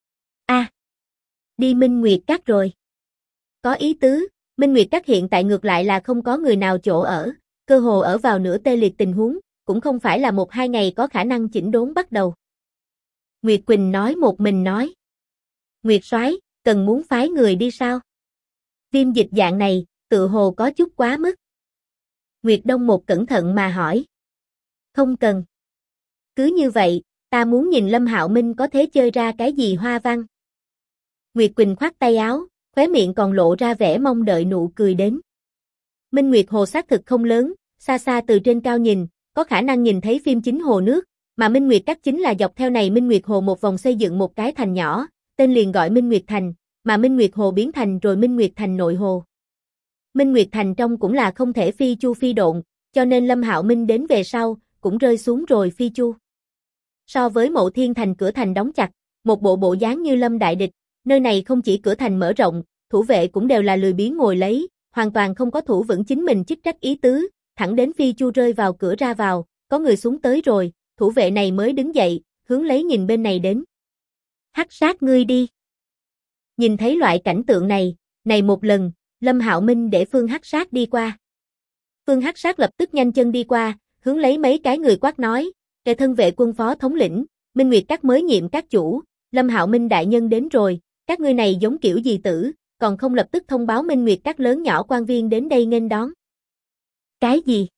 Đi Minh Nguyệt Các rồi. Có ý tứ, Minh Nguyệt Các hiện tại ngược lại là không có người nào chỗ ở, cơ hồ ở vào nửa tê liệt tình huống, cũng không phải là 1-2 ngày có khả năng chỉnh đốn bắt đầu. Nguyệt Quỳnh nói một mình nói. Nguyệt soái, cần muốn phái người đi sao? Viêm Dịch dạng này, tự hồ có chút quá mức. Nguyệt Đông một cẩn thận mà hỏi. Không cần. Cứ như vậy, ta muốn nhìn Lâm Hạo Minh có thể chơi ra cái gì hoa văn. Nguyệt Quỳnh khoát tay áo, khóe miệng còn lộ ra vẻ mong đợi nụ cười đến. Minh Nguyệt Hồ xác thực không lớn, xa xa từ trên cao nhìn, có khả năng nhìn thấy phim chính hồ nước, mà Minh Nguyệt Các chính là dọc theo này Minh Nguyệt Hồ một vòng xây dựng một cái thành nhỏ, tên liền gọi Minh Nguyệt Thành, mà Minh Nguyệt Hồ biến thành rồi Minh Nguyệt Thành nội hồ. Minh Nguyệt Thành trong cũng là không thể phi chu phi độn, cho nên Lâm Hạo Minh đến về sau, cũng rơi xuống rồi phi chu. So với Mộ Thiên Thành cửa thành đóng chặt, một bộ bộ dáng như lâm đại địch, nơi này không chỉ cửa thành mở rộng, thủ vệ cũng đều là lười biếng ngồi lấy, hoàn toàn không có thủ vững chính mình chức trách ý tứ, thẳng đến phi chu rơi vào cửa ra vào, có người xuống tới rồi, thủ vệ này mới đứng dậy, hướng lấy nhìn bên này đến. Hắc sát ngươi đi. Nhìn thấy loại cảnh tượng này một lần, Lâm Hạo Minh để Phương Hắc sát đi qua. Phương Hắc sát lập tức nhanh chân đi qua, hướng lấy mấy cái người quát nói, "Kẻ thân vệ quân phó thống lĩnh, Minh Nguyệt Các mới nhiệm các chủ, Lâm Hạo Minh đại nhân đến rồi, các ngươi này giống kiểu gì tử, còn không lập tức thông báo Minh Nguyệt Các lớn nhỏ quan viên đến đây nghênh đón." Cái gì?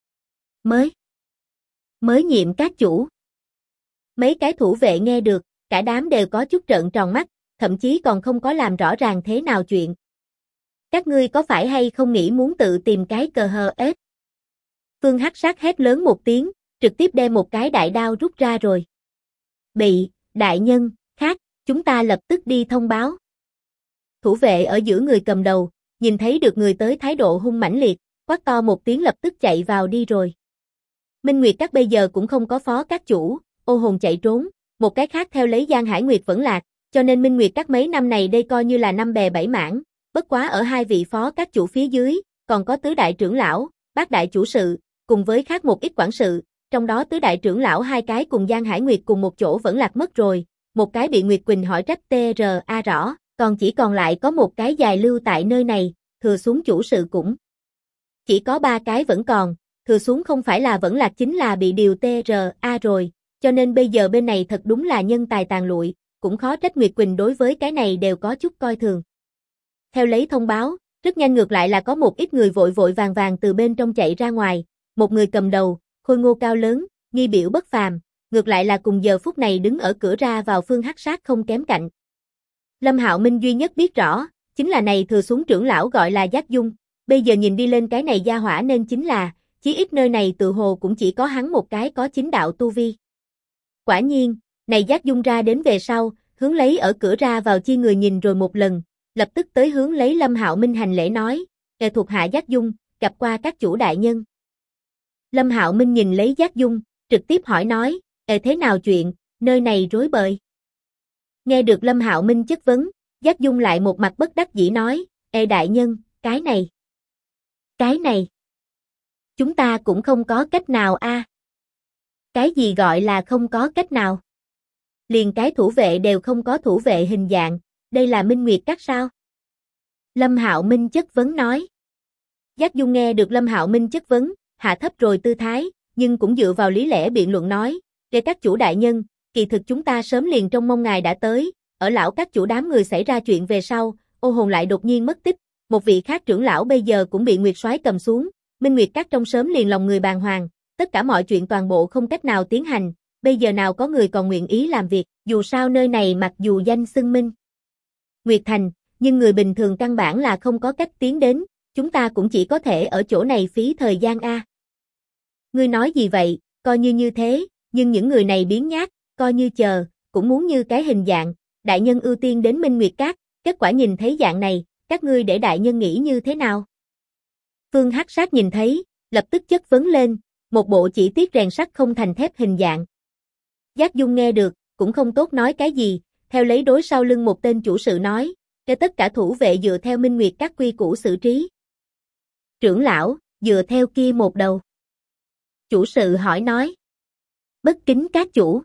Mới nhiệm các chủ. Mấy cái thủ vệ nghe được, cả đám đều có chút trợn tròn mắt, thậm chí còn không có làm rõ ràng thế nào chuyện. Các ngươi có phải hay không nghĩ muốn tự tìm cái cờ hờ ép? Phương Hắc sát hét lớn một tiếng, trực tiếp đem một cái đại đao rút ra rồi. Bị, đại nhân, khác, chúng ta lập tức đi thông báo. Thủ vệ ở giữa người cầm đầu, nhìn thấy được người tới thái độ hung mãnh liệt, quát to một tiếng lập tức chạy vào đi rồi. Minh Nguyệt Các bây giờ cũng không có phó các chủ, ô hồn chạy trốn, một cái khác theo lấy Giang Hải Nguyệt vẫn lạc, cho nên Minh Nguyệt Các mấy năm này đây coi như là năm bè bảy mảng, bất quá ở hai vị phó các chủ phía dưới, còn có tứ đại trưởng lão, bát đại chủ sự, cùng với khác một ít quản sự, trong đó tứ đại trưởng lão hai cái cùng Giang Hải Nguyệt cùng một chỗ vẫn lạc mất rồi, một cái bị Nguyệt Quỳnh hỏi trách TRA rõ, còn chỉ còn lại có một cái dài lưu tại nơi này, thừa xuống chủ sự cũng chỉ có ba cái vẫn còn, thừa xuống không phải là vẫn lạc chính là bị điều TRA rồi, cho nên bây giờ bên này thật đúng là nhân tài tàn lụi, cũng khó trách Nguyệt Quỳnh đối với cái này đều có chút coi thường. Theo lấy thông báo, rất nhanh ngược lại là có một ít người vội vội vàng vàng từ bên trong chạy ra ngoài, một người cầm đầu, khôi ngô cao lớn, nghi biểu bất phàm, ngược lại là cùng giờ phút này đứng ở cửa ra vào Phương Hắc sát không kém cạnh. Lâm Hạo Minh duy nhất biết rõ, chính là này thừa xuống trưởng lão gọi là Giác Dung, bây giờ nhìn đi lên cái này gia hỏa nên chính là, chí ít nơi này tự hồ cũng chỉ có hắn một cái có chính đạo tu vi. Quả nhiên, này Giác Dung ra đến về sau, hướng lấy ở cửa ra vào chi người nhìn rồi một lần, lập tức tới hướng lấy Lâm Hạo Minh hành lễ nói, "Kẻ thuộc hạ Giác Dung, gặp qua các chủ đại nhân." Lâm Hạo Minh nhìn lấy Giác Dung, trực tiếp hỏi nói, thế nào chuyện, nơi này rối bời." Nghe được Lâm Hạo Minh chất vấn, Giác Dung lại một mặt bất đắc dĩ nói, đại nhân, cái này, chúng ta cũng không có cách nào a." Cái gì gọi là không có cách nào? Liền cái thủ vệ đều không có thủ vệ hình dạng, đây là Minh Nguyệt Các sao? Lâm Hạo Minh chất vấn nói. Giác Dung nghe được Lâm Hạo Minh chất vấn, hạ thấp rồi tư thái, nhưng cũng dựa vào lý lẽ biện luận nói, các chủ đại nhân, kỳ thực chúng ta sớm liền trông mong ngài đã tới, ở lão các chủ đám người xảy ra chuyện về sau, ô hồn lại đột nhiên mất tích, một vị khác trưởng lão bây giờ cũng bị Nguyệt Soái cầm xuống, Minh Nguyệt Các trong sớm liền lòng người bàng hoàng, tất cả mọi chuyện toàn bộ không cách nào tiến hành, bây giờ nào có người còn nguyện ý làm việc, dù sao nơi này mặc dù danh xưng Minh Nguyệt Thành, nhưng người bình thường căn bản là không có cách tiến đến, chúng ta cũng chỉ có thể ở chỗ này phí thời gian a. Ngươi nói gì vậy, coi như thế, nhưng những người này biến nhát, coi như chờ, cũng muốn như cái hình dạng, đại nhân ưu tiên đến Minh Nguyệt Các, kết quả nhìn thấy dạng này, các ngươi để đại nhân nghĩ như thế nào? Phương Hắc sát nhìn thấy, lập tức chất vấn lên, một bộ chỉ tiếc rèn sắt không thành thép hình dạng. Giác Dung nghe được, cũng không tốt nói cái gì, theo lấy đối sau lưng một tên chủ sự nói, cho tất cả thủ vệ dựa theo Minh Nguyệt Các quy củ xử trí. Trưởng lão, dựa theo kia một đầu. Chủ sự hỏi nói. Bất kính các chủ.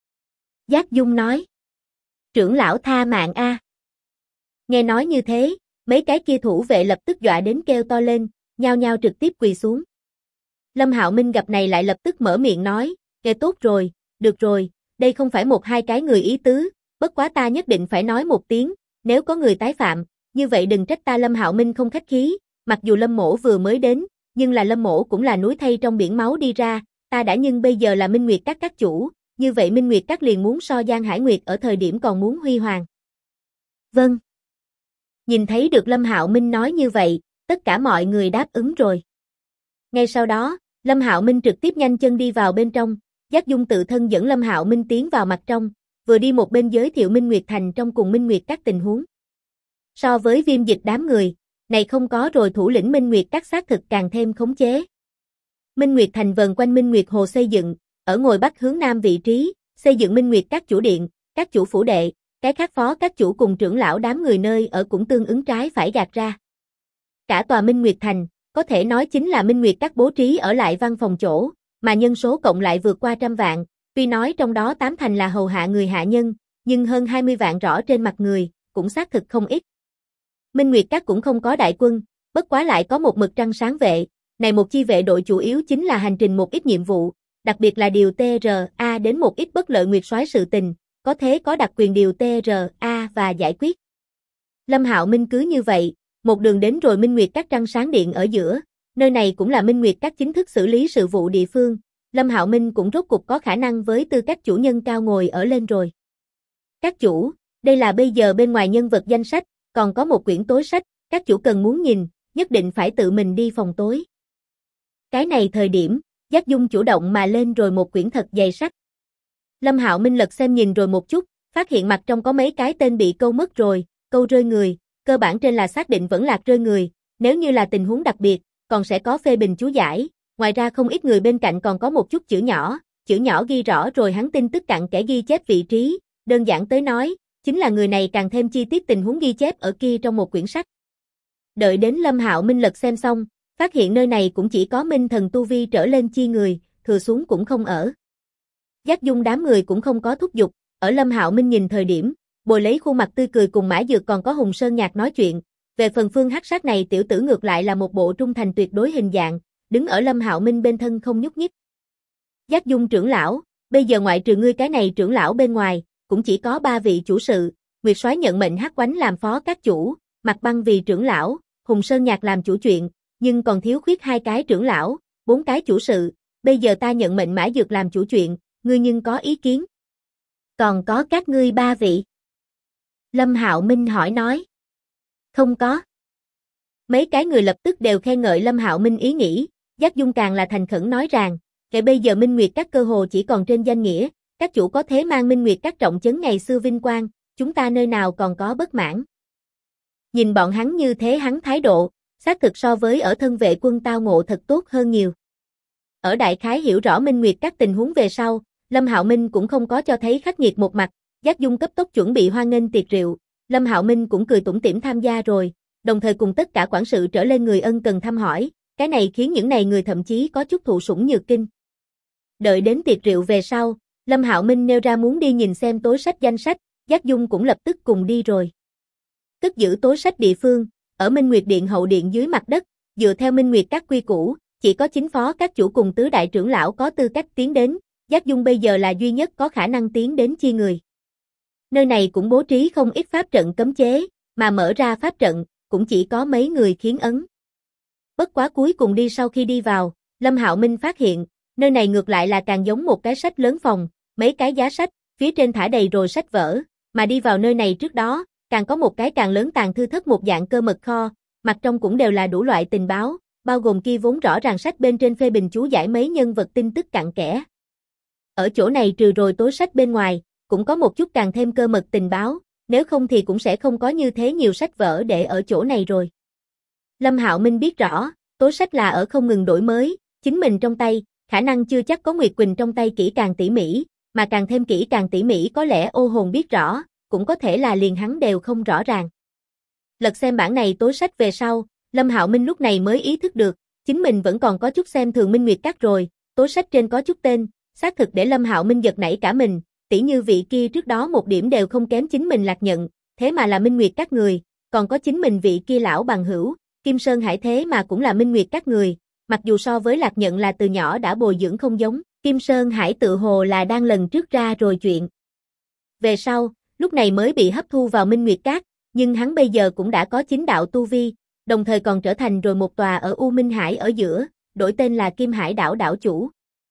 Giác Dung nói. Trưởng lão tha mạng a. Nghe nói như thế, mấy cái kia thủ vệ lập tức dọa đến kêu to lên, nhao nhao trực tiếp quỳ xuống. Lâm Hạo Minh gặp này lại lập tức mở miệng nói, nghe tốt rồi, được rồi, đây không phải một hai cái người ý tứ, bất quá ta nhất định phải nói một tiếng, nếu có người tái phạm, như vậy đừng trách ta Lâm Hạo Minh không khách khí, mặc dù Lâm Mỗ vừa mới đến, nhưng là Lâm Mỗ cũng là núi thây trong biển máu đi ra, ta đã nhưng bây giờ là Minh Nguyệt Các chủ, như vậy Minh Nguyệt Các liền muốn so Giang Hải Nguyệt ở thời điểm còn muốn huy hoàng. Vâng. Nhìn thấy được Lâm Hạo Minh nói như vậy, tất cả mọi người đáp ứng rồi. Ngay sau đó, Lâm Hạo Minh trực tiếp nhanh chân đi vào bên trong, Giác Dung tự thân dẫn Lâm Hạo Minh tiến vào mặt trong, vừa đi một bên giới thiệu Minh Nguyệt Thành trong cùng Minh Nguyệt Các tình huống. So với Viêm Dịch đám người, này không có rồi thủ lĩnh Minh Nguyệt Các xác thực càng thêm khống chế. Minh Nguyệt Thành vần quanh Minh Nguyệt Hồ xây dựng, ở ngồi bắc hướng nam vị trí, xây dựng Minh Nguyệt Các chủ điện, các chủ phủ đệ, cái khác phó các chủ cùng trưởng lão đám người nơi ở cũng tương ứng trái phải gạt ra. Cả tòa Minh Nguyệt Thành, có thể nói chính là Minh Nguyệt các bố trí ở lại văn phòng chỗ, mà nhân số cộng lại vượt qua 100 vạn, tuy nói trong đó 8 thành là hầu hạ người hạ nhân, nhưng hơn 20 vạn rõ trên mặt người, cũng xác thực không ít. Minh Nguyệt các cũng không có đại quân, bất quá lại có một mực trăng sáng vệ, này một chi vệ đội chủ yếu chính là hành trình một ít nhiệm vụ, đặc biệt là điều TRA đến một ít bất lợi nguyệt soái sự tình, có thế có đặc quyền điều TRA và giải quyết. Lâm Hạo Minh cứ như vậy, một đường đến rồi Minh Nguyệt các trăng sáng điện ở giữa, nơi này cũng là Minh Nguyệt các chính thức xử lý sự vụ địa phương, Lâm Hạo Minh cũng rốt cục có khả năng với tư cách chủ nhân cao ngồi ở lên rồi. Các chủ, đây là bây giờ bên ngoài nhân vật danh sách, còn có một quyển tối sách, các chủ cần muốn nhìn, nhất định phải tự mình đi phòng tối. Cái này thời điểm, Giác Dung chủ động mà lên rồi một quyển thật dày sách. Lâm Hạo Minh lật xem nhìn rồi một chút, phát hiện mặt trong có mấy cái tên bị câu mất rồi, câu rơi người, cơ bản trên là xác định vẫn lạc rơi người, nếu như là tình huống đặc biệt, còn sẽ có phê bình chú giải, ngoài ra không ít người bên cạnh còn có một chút chữ nhỏ ghi rõ rồi hắn tin tức cặn kẽ ghi chép vị trí, đơn giản tới nói, chính là người này càng thêm chi tiết tình huống ghi chép ở kia trong một quyển sách. Đợi đến Lâm Hạo Minh lật xem xong, phát hiện nơi này cũng chỉ có minh thần tu vi trở lên chi người, thừa xuống cũng không ở. Giác Dung đám người cũng không có thúc giục, ở Lâm Hạo Minh nhìn thời điểm, bồi lấy khuôn mặt tươi cười cùng Mã Dược còn có Hùng Sơn Nhạc nói chuyện, về phần Phương Hắc Sát này tiểu tử ngược lại là một bộ trung thành tuyệt đối hình dạng, đứng ở Lâm Hạo Minh bên thân không nhúc nhích. Giác Dung trưởng lão, bây giờ ngoại trừ ngươi cái này trưởng lão bên ngoài, cũng chỉ có 3 vị chủ sự, Nguyệt Soái nhận mệnh Hắc Oánh làm phó các chủ, Mặt Băng vì trưởng lão, Hùng Sơn Nhạc làm chủ chuyện, nhưng còn thiếu khuyết 2 cái trưởng lão, 4 cái chủ sự, bây giờ ta nhận mệnh Mã Dược làm chủ chuyện, ngươi nhưng có ý kiến? Còn có các ngươi 3 vị. Lâm Hạo Minh hỏi nói. Không có. Mấy cái người lập tức đều khen ngợi Lâm Hạo Minh ý nghĩ, Giác Dung càng là thành khẩn nói rằng, kể bây giờ Minh Nguyệt các cơ hồ chỉ còn trên danh nghĩa, các chủ có thế mang Minh Nguyệt các trọng chấn ngày xưa vinh quang, chúng ta nơi nào còn có bất mãn. Nhìn bọn hắn như thế hắn thái độ, xác thực so với ở thân vệ quân tao ngộ thật tốt hơn nhiều. Ở đại khái hiểu rõ Minh Nguyệt các tình huống về sau, Lâm Hạo Minh cũng không có cho thấy khắc nghiệt một mặt, Giác Dung cấp tốc chuẩn bị hoan nghênh tiệc rượu, Lâm Hạo Minh cũng cười tủm tỉm tham gia rồi, đồng thời cùng tất cả quản sự trở lên người ân cần thăm hỏi, cái này khiến những này người thậm chí có chút thụ sủng nhược kinh. Đợi đến tiệc rượu về sau, Lâm Hạo Minh nêu ra muốn đi nhìn xem tối sách danh sách, Giác Dung cũng lập tức cùng đi rồi. Cất giữ tối sách địa phương, ở Minh Nguyệt Điện hậu điện dưới mặt đất, dựa theo Minh Nguyệt các quy củ, chỉ có chính phó các chủ cùng tứ đại trưởng lão có tư cách tiến đến, Giác Dung bây giờ là duy nhất có khả năng tiến đến chi người. Nơi này cũng bố trí không ít pháp trận cấm chế, mà mở ra pháp trận, cũng chỉ có mấy người khiến ấn. Bất quá cuối cùng đi sau khi đi vào, Lâm Hạo Minh phát hiện, nơi này ngược lại là càng giống một cái sách lớn phòng, mấy cái giá sách, phía trên thả đầy rồi sách vở, mà đi vào nơi này trước đó, càng có một cái càng lớn tàng thư thất một dạng cơ mật kho, mặt trong cũng đều là đủ loại tình báo, bao gồm kia vốn rõ ràng sách bên trên phê bình chú giải mấy nhân vật tin tức cặn kẽ. Ở chỗ này trừ rồi tối sách bên ngoài, cũng có một chút càng thêm cơ mật tình báo, nếu không thì cũng sẽ không có như thế nhiều sách vở để ở chỗ này rồi. Lâm Hạo Minh biết rõ, tối sách là ở không ngừng đổi mới, chính mình trong tay, khả năng chưa chắc có Nguyệt Quỳnh trong tay kỹ càng tỉ mỉ, mà càng thêm kỹ càng tỉ mỉ có lẽ ô hồn biết rõ, cũng có thể là liền hắn đều không rõ ràng. Lật xem bản này tối sách về sau, Lâm Hạo Minh lúc này mới ý thức được, chính mình vẫn còn có chút xem thường Minh Nguyệt các rồi, tối sách trên có chút tên, xác thực để Lâm Hạo Minh giật nảy cả mình, tỉ như vị kia trước đó một điểm đều không kém chính mình Lạc Nhận, thế mà là Minh Nguyệt các người, còn có chính mình vị kia lão bằng hữu, Kim Sơn Hải thế mà cũng là Minh Nguyệt các người, mặc dù so với Lạc Nhận là từ nhỏ đã bồi dưỡng không giống, Kim Sơn Hải tự hồ là đang lần trước ra rồi chuyện. Về sau, lúc này mới bị hấp thu vào Minh Nguyệt các, nhưng hắn bây giờ cũng đã có chính đạo tu vi, đồng thời còn trở thành rồi một tòa ở U Minh Hải ở giữa, đổi tên là Kim Hải đảo đảo chủ.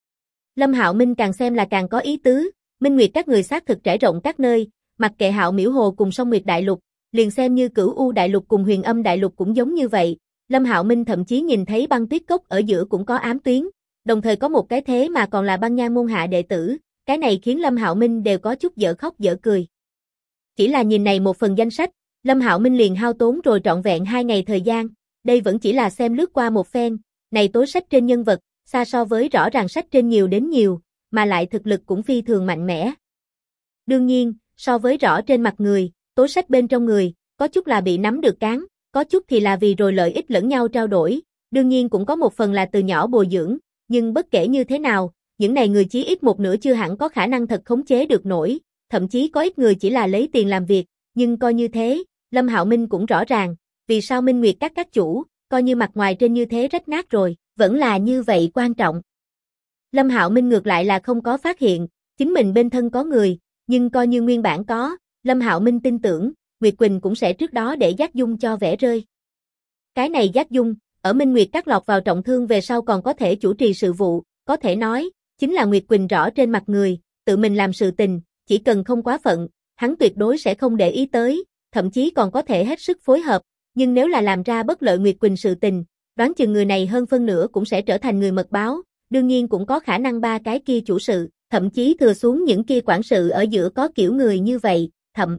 Lâm Hạo Minh càng xem là càng có ý tứ, Minh Nguyệt các người xác thực trải rộng các nơi, mặc kệ Hạo Miễu Hồ cùng Song Nguyệt Đại Lục, liền xem như Cửu U Đại Lục cùng Huyền Âm Đại Lục cũng giống như vậy. Lâm Hạo Minh thậm chí nhìn thấy Băng Tuyết Cốc ở giữa cũng có ám tuyến, đồng thời có một cái thế mà còn là Băng Nhang môn hạ đệ tử, cái này khiến Lâm Hạo Minh đều có chút dở khóc dở cười. Chỉ là nhìn này một phần danh sách, Lâm Hạo Minh liền hao tốn rồi trọn vẹn 2 ngày thời gian, đây vẫn chỉ là xem lướt qua một phen, này tối sách trên nhân vật, xa so với rõ ràng sách trên nhiều đến nhiều, mà lại thực lực cũng phi thường mạnh mẽ. Đương nhiên, so với rõ trên mặt người, tố sách bên trong người, có chút là bị nắm được cán, có chút thì là vì rồi lợi ích lẫn nhau trao đổi, đương nhiên cũng có một phần là từ nhỏ bồi dưỡng, nhưng bất kể như thế nào, những này người chí ít một nửa chưa hẳn có khả năng thật khống chế được nổi, thậm chí có ít người chỉ là lấy tiền làm việc, nhưng coi như thế, Lâm Hạo Minh cũng rõ ràng, vì sao Minh Nguyệt các chủ, coi như mặt ngoài trên như thế rách nát rồi, vẫn là như vậy quan trọng. Lâm Hạo Minh ngược lại là không có phát hiện, chính mình bên thân có người, nhưng coi như nguyên bản có, Lâm Hạo Minh tin tưởng, Nguyệt Quỳnh cũng sẽ trước đó để Giác Dung cho vẽ rơi. Cái này Giác Dung, ở Minh Nguyệt các lọt vào trọng thương về sau còn có thể chủ trì sự vụ, có thể nói, chính là Nguyệt Quỳnh rõ trên mặt người, tự mình làm sự tình, chỉ cần không quá phận, hắn tuyệt đối sẽ không để ý tới, thậm chí còn có thể hết sức phối hợp, nhưng nếu là làm ra bất lợi Nguyệt Quỳnh sự tình, đoán chừng người này hơn phân nửa cũng sẽ trở thành người mật báo, đương nhiên cũng có khả năng ba cái kia chủ sự, thậm chí thừa xuống những kia quản sự ở giữa có kiểu người như vậy, thậm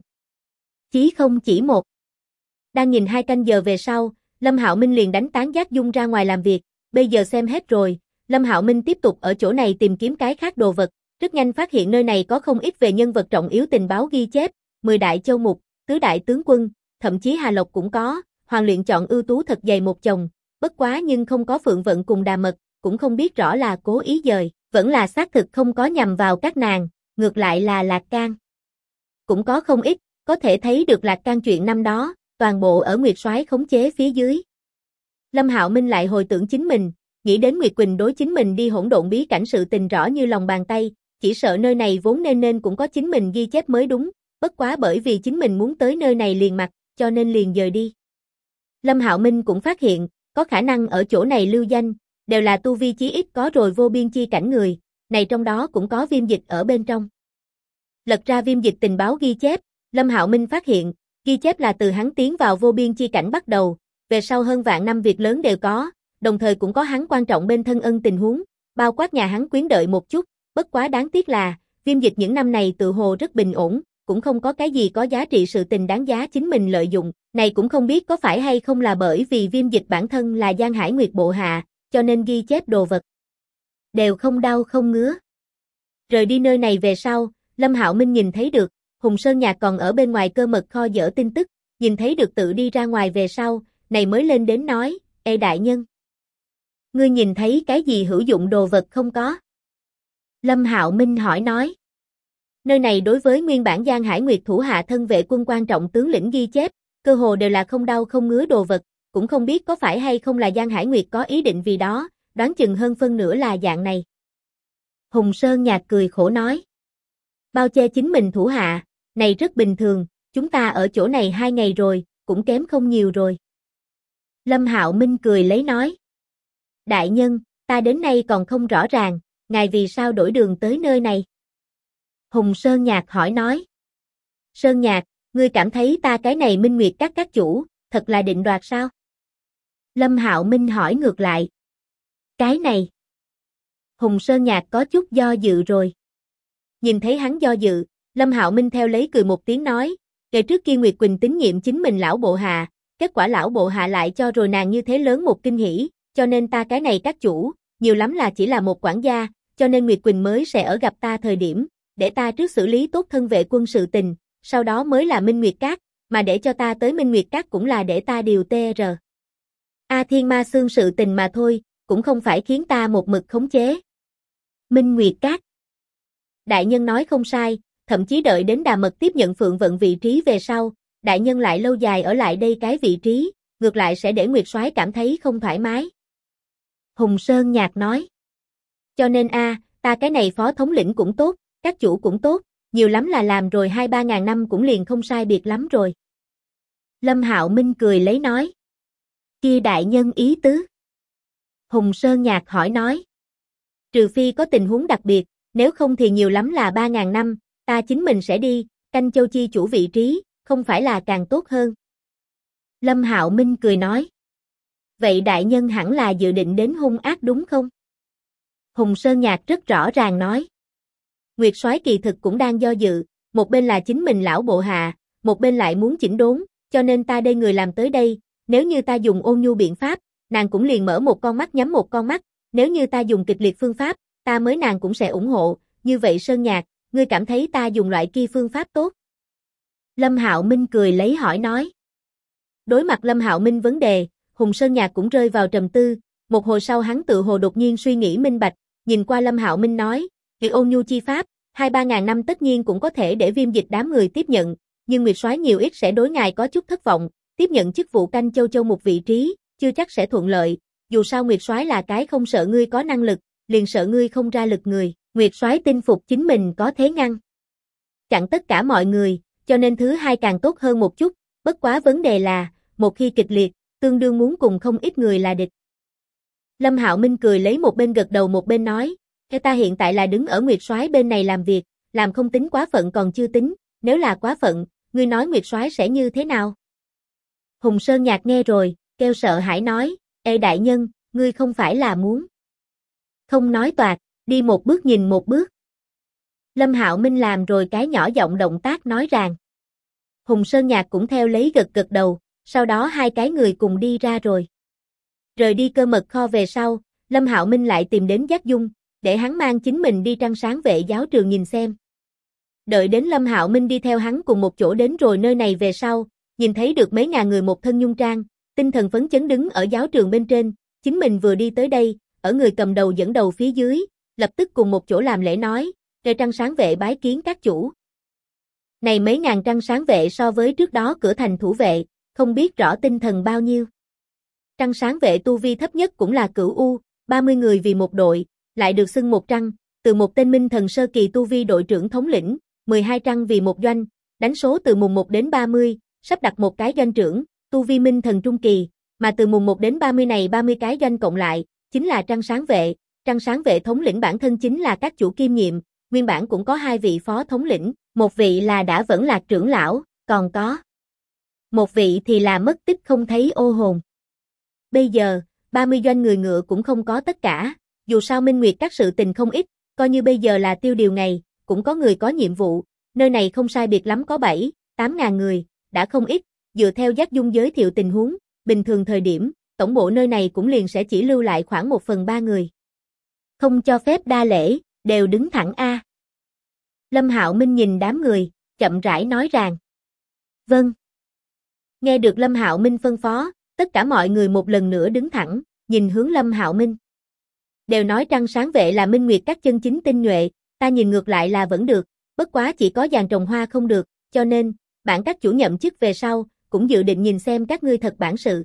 chí không chỉ một. Đang nhìn 2 canh giờ về sau, Lâm Hạo Minh liền đánh tán Giác Dung ra ngoài làm việc, bây giờ xem hết rồi, Lâm Hạo Minh tiếp tục ở chỗ này tìm kiếm cái khác đồ vật, rất nhanh phát hiện nơi này có không ít về nhân vật trọng yếu tình báo ghi chép, 10 đại châu mục, tứ đại tướng quân, thậm chí Hà Lộc cũng có, Hoàng Luyện chọn ưu tú thật dày một chồng, bất quá nhưng không có Phượng Vận cùng Đà Mật, cũng không biết rõ là cố ý dời, vẫn là xác thực không có nhằm vào các nàng, ngược lại là Lạc Can. Cũng có không ít, có thể thấy được Lạc Can chuyện năm đó, toàn bộ ở Nguyệt Soái khống chế phía dưới. Lâm Hạo Minh lại hồi tưởng chính mình, nghĩ đến Nguyệt Quỳnh đối chính mình đi hỗn độn bí cảnh sự tình rõ như lòng bàn tay, chỉ sợ nơi này vốn nên cũng có chính mình ghi chép mới đúng, bất quá bởi vì chính mình muốn tới nơi này liền mặc, cho nên liền dời đi. Lâm Hạo Minh cũng phát hiện, có khả năng ở chỗ này lưu danh, đều là tu vi chí ít có rồi vô biên chi cảnh người, này trong đó cũng có Viêm Dịch ở bên trong. Lật ra Viêm Dịch tình báo ghi chép, Lâm Hạo Minh phát hiện, ghi chép là từ hắn tiến vào vô biên chi cảnh bắt đầu, về sau hơn vạn năm việc lớn đều có, đồng thời cũng có hắn quan trọng bên thân ân tình huống, bao quát nhà hắn quyến đợi một chút, bất quá đáng tiếc là, Viêm Dịch những năm này tự hồ rất bình ổn, cũng không có cái gì có giá trị sự tình đáng giá chính mình lợi dụng, này cũng không biết có phải hay không là bởi vì Viêm Dịch bản thân là Giang Hải Nguyệt bộ hạ, cho nên ghi chép đồ vật đều không đau không ngứa. Rời đi nơi này về sau, Lâm Hạo Minh nhìn thấy được, Hùng Sơn Nhạc còn ở bên ngoài cơ mật kho dỡ tin tức, nhìn thấy được tự đi ra ngoài về sau, này mới lên đến nói, ê đại nhân, ngươi nhìn thấy cái gì hữu dụng đồ vật không có? Lâm Hạo Minh hỏi nói. Nơi này đối với nguyên bản Giang Hải Nguyệt thủ hạ thân vệ quân quan trọng tướng lĩnh ghi chép, cơ hồ đều là không đau không ngứa đồ vật, cũng không biết có phải hay không là Giang Hải Nguyệt có ý định vì đó, đoán chừng hơn phân nửa là dạng này. Hùng Sơn Nhạc cười khổ nói. Bao che chính mình thủ hạ, này rất bình thường, chúng ta ở chỗ này 2 ngày rồi, cũng kém không nhiều rồi. Lâm Hạo Minh cười lấy nói. Đại nhân, ta đến nay còn không rõ ràng, ngài vì sao đổi đường tới nơi này? Hùng Sơn Nhạc hỏi nói. Sơn Nhạc, ngươi cảm thấy ta cái này Minh Nguyệt các chủ, thật là định đoạt sao? Lâm Hạo Minh hỏi ngược lại. Cái này. Hùng Sơn Nhạc có chút do dự rồi. Nhìn thấy hắn do dự, Lâm Hạo Minh theo lấy cười một tiếng nói, kể trước kia Nguyệt Quỳnh tín nhiệm chính mình lão bộ hạ, kết quả lão bộ hạ lại cho rồi nàng như thế lớn một kinh hỉ, cho nên ta cái này các chủ, nhiều lắm là chỉ là một quản gia, cho nên Nguyệt Quỳnh mới sẽ ở gặp ta thời điểm, để ta trước xử lý tốt thân vệ quân sự tình, sau đó mới là Minh Nguyệt Các, mà để cho ta tới Minh Nguyệt Các cũng là để ta điều TR. A Thiên Ma Xương sự tình mà thôi, cũng không phải khiến ta một mực khống chế. Minh Nguyệt Các. Đại nhân nói không sai, thậm chí đợi đến Đà Mật tiếp nhận Phượng Vận vị trí về sau, đại nhân lại lâu dài ở lại đây cái vị trí, ngược lại sẽ để Nguyệt Soái cảm thấy không thoải mái. Hùng Sơn Nhạc nói. Cho nên ta cái này phó thống lĩnh cũng tốt, các chủ cũng tốt, nhiều lắm là làm rồi 2-3 ngàn năm cũng liền không sai biệt lắm rồi. Lâm Hạo Minh cười lấy nói. Kia đại nhân ý tứ. Hùng Sơn Nhạc hỏi nói. Trừ phi có tình huống đặc biệt, nếu không thì nhiều lắm là 3 ngàn năm, ta chính mình sẽ đi, canh châu chi chủ vị trí, không phải là càng tốt hơn. Lâm Hạo Minh cười nói. Vậy đại nhân hẳn là dự định đến hung ác đúng không? Hùng Sơn Nhạc rất rõ ràng nói. Nguyệt Soái kỳ thực cũng đang do dự, một bên là chính mình lão bộ hạ, một bên lại muốn chỉnh đốn, cho nên ta đây người làm tới đây, nếu như ta dùng ôn nhu biện pháp, nàng cũng liền mở một con mắt nhắm một con mắt, nếu như ta dùng kịch liệt phương pháp, ta mới nàng cũng sẽ ủng hộ, như vậy Sơn Nhạc, ngươi cảm thấy ta dùng loại kia phương pháp tốt, Lâm Hạo Minh cười lấy hỏi nói. Đối mặt Lâm Hạo Minh vấn đề, Hùng Sơn Nhạc cũng rơi vào trầm tư, một hồi sau hắn tự hồ đột nhiên suy nghĩ minh bạch, nhìn qua Lâm Hạo Minh nói, việc ôn nhu chi pháp, 2-3 ngàn năm tất nhiên cũng có thể để Viêm Dịch đám người tiếp nhận, nhưng Nguyệt Soái nhiều ít sẽ đối ngài có chút thất vọng, tiếp nhận chức vụ canh châu châu một vị trí, chưa chắc sẽ thuận lợi, dù sao Nguyệt Soái là cái không sợ ngươi có năng lực, liền sợ ngươi không ra lực người, Nguyệt Soái tin phục chính mình có thế ngăn chặn tất cả mọi người, cho nên thứ hai càng tốt hơn một chút, bất quá vấn đề là, một khi kịch liệt, tương đương muốn cùng không ít người là địch. Lâm Hạo Minh cười lấy một bên gật đầu một bên nói, theo ta hiện tại là đứng ở Nguyệt Soái bên này làm việc, làm không tính quá phận còn chưa tính, nếu là quá phận, ngươi nói Nguyệt Soái sẽ như thế nào? Hùng Sơn Nhạc nghe rồi, kêu sợ hãi nói, ê đại nhân, ngươi không phải là muốn không nói toạc, đi một bước nhìn một bước. Lâm Hạo Minh làm rồi cái nhỏ giọng động tác nói rằng. Hùng Sơn Nhạc cũng theo lấy gật gật đầu, sau đó hai cái người cùng đi ra rồi. Rời đi cơ mật kho về sau, Lâm Hạo Minh lại tìm đến Giác Dung, để hắn mang chính mình đi trăng sáng vệ giáo trường nhìn xem. Đợi đến Lâm Hạo Minh đi theo hắn cùng một chỗ đến rồi nơi này về sau, nhìn thấy được mấy ngàn người một thân nhung trang, tinh thần phấn chấn đứng ở giáo trường bên trên, chính mình vừa đi tới đây, ở người cầm đầu dẫn đầu phía dưới, lập tức cùng một chỗ làm lễ nói, "Trời trăng sáng vệ bái kiến các chủ." Này mấy ngàn trăng sáng vệ so với trước đó cửa thành thủ vệ, không biết rõ tinh thần bao nhiêu. Trăng sáng vệ tu vi thấp nhất cũng là cửu U, 30 người vì một đội, lại được xưng một trăng, từ một tên minh thần sơ kỳ tu vi đội trưởng thống lĩnh, 12 trăng vì một doanh, đánh số từ mùng 1 đến 30, sắp đặt một cái doanh trưởng, tu vi minh thần trung kỳ, mà từ mùng 1 đến 30 này 30 cái doanh cộng lại, chính là trăng sáng vệ thống lĩnh bản thân chính là các chủ kiêm nhiệm, nguyên bản cũng có hai vị phó thống lĩnh, một vị là đã vẫn lạc trưởng lão, còn có một vị thì là mất tích không thấy ô hồn. Bây giờ, 30 doanh người ngựa cũng không có tất cả, dù sao Minh Nguyệt các sự tình không ít, coi như bây giờ là tiêu điều ngày, cũng có người có nhiệm vụ, nơi này không sai biệt lắm có 7-8 ngàn người, đã không ít, dựa theo Giác Dung giới thiệu tình huống, bình thường thời điểm, tổng bộ nơi này cũng liền sẽ chỉ lưu lại khoảng 1/3 người. Không cho phép đa lễ, đều đứng thẳng A. Lâm Hạo Minh nhìn đám người, chậm rãi nói rằng. Vâng. Nghe được Lâm Hạo Minh phân phó, tất cả mọi người một lần nữa đứng thẳng, nhìn hướng Lâm Hạo Minh. Đều nói trăng sáng vệ là Minh Nguyệt các chân chính tinh nhuệ, ta nhìn ngược lại là vẫn được, bất quá chỉ có giàn trồng hoa không được, cho nên, bản các chủ nhậm chức về sau, cũng dự định nhìn xem các ngươi thật bản sự.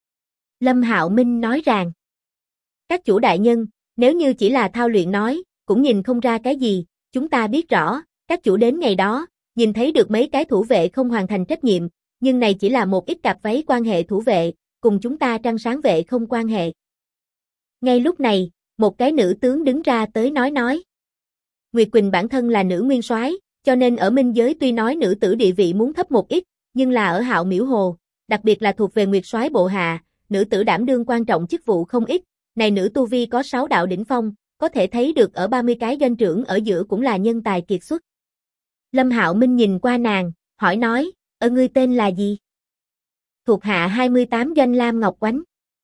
Lâm Hạo Minh nói rằng. Các chủ đại nhân, nếu như chỉ là thao luyện nói, cũng nhìn không ra cái gì, chúng ta biết rõ, các chủ đến ngày đó, nhìn thấy được mấy cái thủ vệ không hoàn thành trách nhiệm, nhưng này chỉ là một ít cặp váy quan hệ thủ vệ, cùng chúng ta trăng sáng vệ không quan hệ. Ngay lúc này, một cái nữ tướng đứng ra tới nói. Nguyệt Quỳnh bản thân là nữ nguyên soái, cho nên ở minh giới tuy nói nữ tử địa vị muốn thấp một ít, nhưng là ở Hạo Miễu Hồ, đặc biệt là thuộc về Nguyệt soái bộ hạ, nữ tử đảm đương quan trọng chức vụ không ít, này nữ tu vi có 6 đạo đỉnh phong, có thể thấy được ở 30 cái doanh trưởng ở giữa cũng là nhân tài kiệt xuất. Lâm Hạo Minh nhìn qua nàng, hỏi nói, ngươi tên là gì? Thuộc hạ 28 doanh Lam Ngọc Oánh.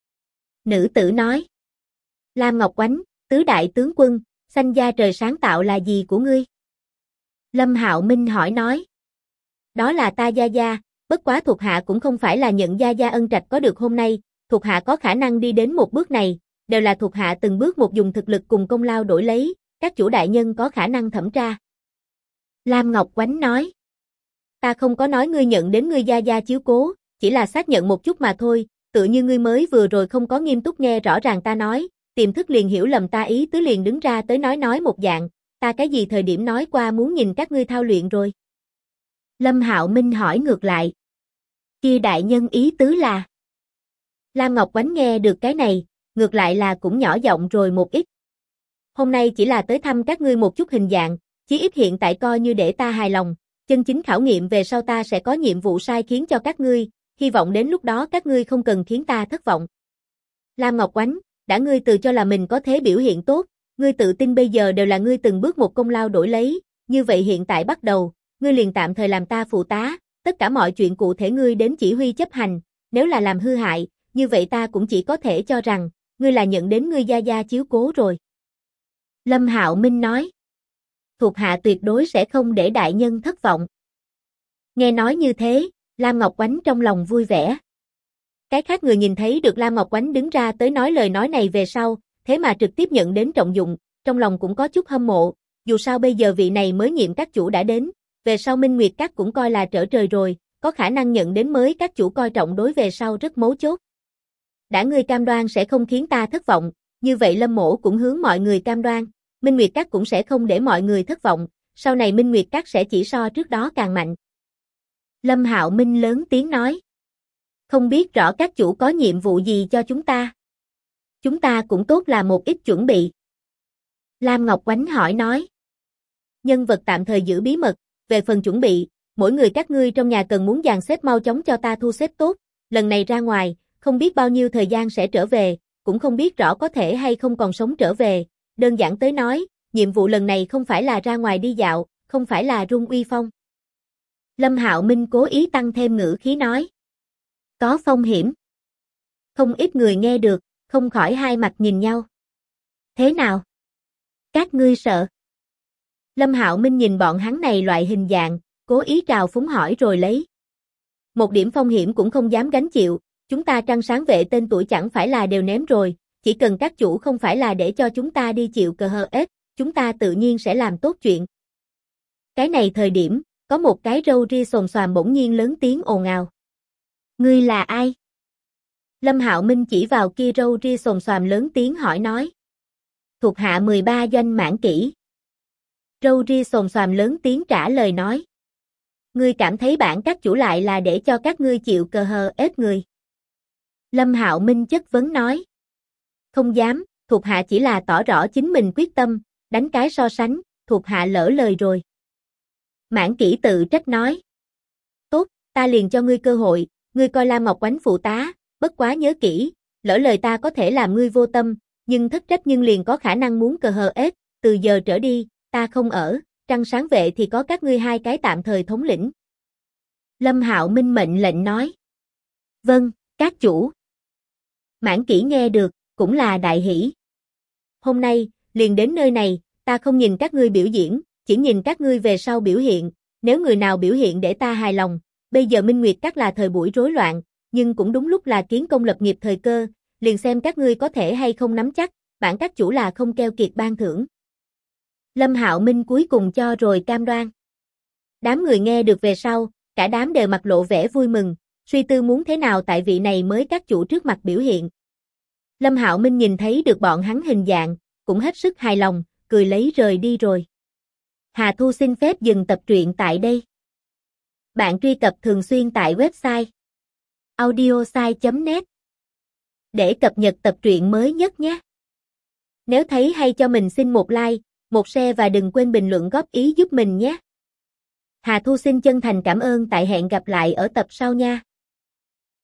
Nữ tử nói. Lam Ngọc Oánh, tứ đại tướng quân, xanh da trời sáng tạo là gì của ngươi? Lâm Hạo Minh hỏi nói. Đó là ta gia gia, bất quá thuộc hạ cũng không phải là nhận gia gia ân trạch có được hôm nay, thuộc hạ có khả năng đi đến một bước này, đều là thuộc hạ từng bước một dùng thực lực cùng công lao đổi lấy, các chủ đại nhân có khả năng thẩm tra. Lam Ngọc Oánh nói. Ta không có nói ngươi nhận đến ngươi gia gia chiếu cố, chỉ là xác nhận một chút mà thôi, tự như ngươi mới vừa rồi không có nghiêm túc nghe rõ ràng ta nói, tiềm thức liền hiểu lầm ta ý tứ liền đứng ra tới nói một dạng, ta cái gì thời điểm nói qua muốn nhìn các ngươi thao luyện rồi. Lâm Hạo Minh hỏi ngược lại. Kia đại nhân ý tứ là. Lam Ngọc Oánh nghe được cái này, ngược lại là cũng nhỏ giọng rồi một ít. Hôm nay chỉ là tới thăm các ngươi một chút hình dạng, chí ít hiện tại coi như để ta hài lòng, chân chính khảo nghiệm về sau ta sẽ có nhiệm vụ sai khiến cho các ngươi, hy vọng đến lúc đó các ngươi không cần khiến ta thất vọng. Lam Ngọc Oánh, đã ngươi tự cho là mình có thế biểu hiện tốt, ngươi tự tin bây giờ đều là ngươi từng bước một công lao đổi lấy, như vậy hiện tại bắt đầu, ngươi liền tạm thời làm ta phụ tá, tất cả mọi chuyện cụ thể ngươi đến chỉ huy chấp hành, nếu là làm hư hại, như vậy ta cũng chỉ có thể cho rằng, ngươi là nhận đến ngươi gia gia chiếu cố rồi. Lâm Hạo Minh nói, thuộc hạ tuyệt đối sẽ không để đại nhân thất vọng. Nghe nói như thế, Lam Ngọc Oánh trong lòng vui vẻ. Cái khác người nhìn thấy được Lam Ngọc Oánh đứng ra tới nói lời nói này về sau, thế mà trực tiếp nhận đến trọng dụng, trong lòng cũng có chút hâm mộ, dù sao bây giờ vị này mới nhiệm các chủ đã đến, về sau Minh Nguyệt Các cũng coi là trở trời rồi, có khả năng nhận đến mới các chủ coi trọng đối về sau rất mấu chốt. Đã ngươi cam đoan sẽ không khiến ta thất vọng, như vậy Lâm mỗ cũng hướng mọi người cam đoan, Minh Nguyệt Các cũng sẽ không để mọi người thất vọng, sau này Minh Nguyệt Các sẽ chỉ so trước đó càng mạnh. Lâm Hạo Minh lớn tiếng nói. Không biết rõ các chủ có nhiệm vụ gì cho chúng ta? Chúng ta cũng tốt là một ít chuẩn bị. Lam Ngọc Oánh hỏi nói. Nhân vật tạm thời giữ bí mật, về phần chuẩn bị, mỗi người các ngươi trong nhà cần muốn dàn xếp mau chóng cho ta thu xếp tốt, lần này ra ngoài, không biết bao nhiêu thời gian sẽ trở về, cũng không biết rõ có thể hay không còn sống trở về, đơn giản tới nói, nhiệm vụ lần này không phải là ra ngoài đi dạo, không phải là rung uy phong. Lâm Hạo Minh cố ý tăng thêm ngữ khí nói. Có phong hiểm. Không ít người nghe được, không khỏi hai mặt nhìn nhau. Thế nào? Các ngươi sợ? Lâm Hạo Minh nhìn bọn hắn này loại hình dạng, cố ý trào phúng hỏi rồi lấy. Một điểm phong hiểm cũng không dám gánh chịu, chúng ta Trăng Sáng Vệ tên tuổi chẳng phải là đều ném rồi, chỉ cần các chủ không phải là để cho chúng ta đi chịu cờ hờ ết, chúng ta tự nhiên sẽ làm tốt chuyện. Cái này thời điểm, có một cái râu ria xồm xoàm bỗng nhiên lớn tiếng ồn ào. Ngươi là ai? Lâm Hạo Minh chỉ vào kia râu ria xồm xoàm lớn tiếng hỏi nói. Thuộc hạ 13 doanh Mãn Kỷ. Râu ria xồm xoàm lớn tiếng trả lời nói. Ngươi cảm thấy bản các chủ lại là để cho các ngươi chịu cờ hờ ết người? Lâm Hạo Minh chất vấn nói. Không dám, thuộc hạ chỉ là tỏ rõ chính mình quyết tâm, đánh cái so sánh, thuộc hạ lỡ lời rồi. Mãn Kỷ tự trách nói. Tốt, ta liền cho ngươi cơ hội, ngươi coi Lam Ngọc Oánh phụ tá, bất quá nhớ kỹ, lỡ lời ta có thể làm ngươi vô tâm, nhưng thất trách nhưng liền có khả năng muốn cờ hờ ết, từ giờ trở đi, ta không ở, Trăng Sáng Vệ thì có các ngươi hai cái tạm thời thống lĩnh. Lâm Hạo Minh mệnh lệnh nói. Vâng, các chủ. Mãn Kỷ nghe được, cũng là đại hỷ. Hôm nay, liền đến nơi này, ta không nhìn các ngươi biểu diễn, chỉ nhìn các ngươi về sau biểu hiện, nếu người nào biểu hiện để ta hài lòng, bây giờ Minh Nguyệt Các là thời buổi rối loạn, nhưng cũng đúng lúc là kiến công lập nghiệp thời cơ, liền xem các ngươi có thể hay không nắm chắc, bản các chủ là không keo kiệt ban thưởng. Lâm Hạo Minh cuối cùng cho rồi cam đoan. Đám người nghe được về sau, cả đám đều mặt lộ vẻ vui mừng, suy tư muốn thế nào tại vị này mới các chủ trước mặt biểu hiện. Lâm Hạo Minh nhìn thấy được bọn hắn hình dạng, cũng hết sức hài lòng, cười lấy rời đi rồi. Hà Thu xin phép dừng tập truyện tại đây. Bạn truy cập thường xuyên tại website audiosai.net để cập nhật tập truyện mới nhất nhé. Nếu thấy hay cho mình xin một like, một share và đừng quên bình luận góp ý giúp mình nhé. Hà Thu xin chân thành cảm ơn, tại hẹn gặp lại ở tập sau nha.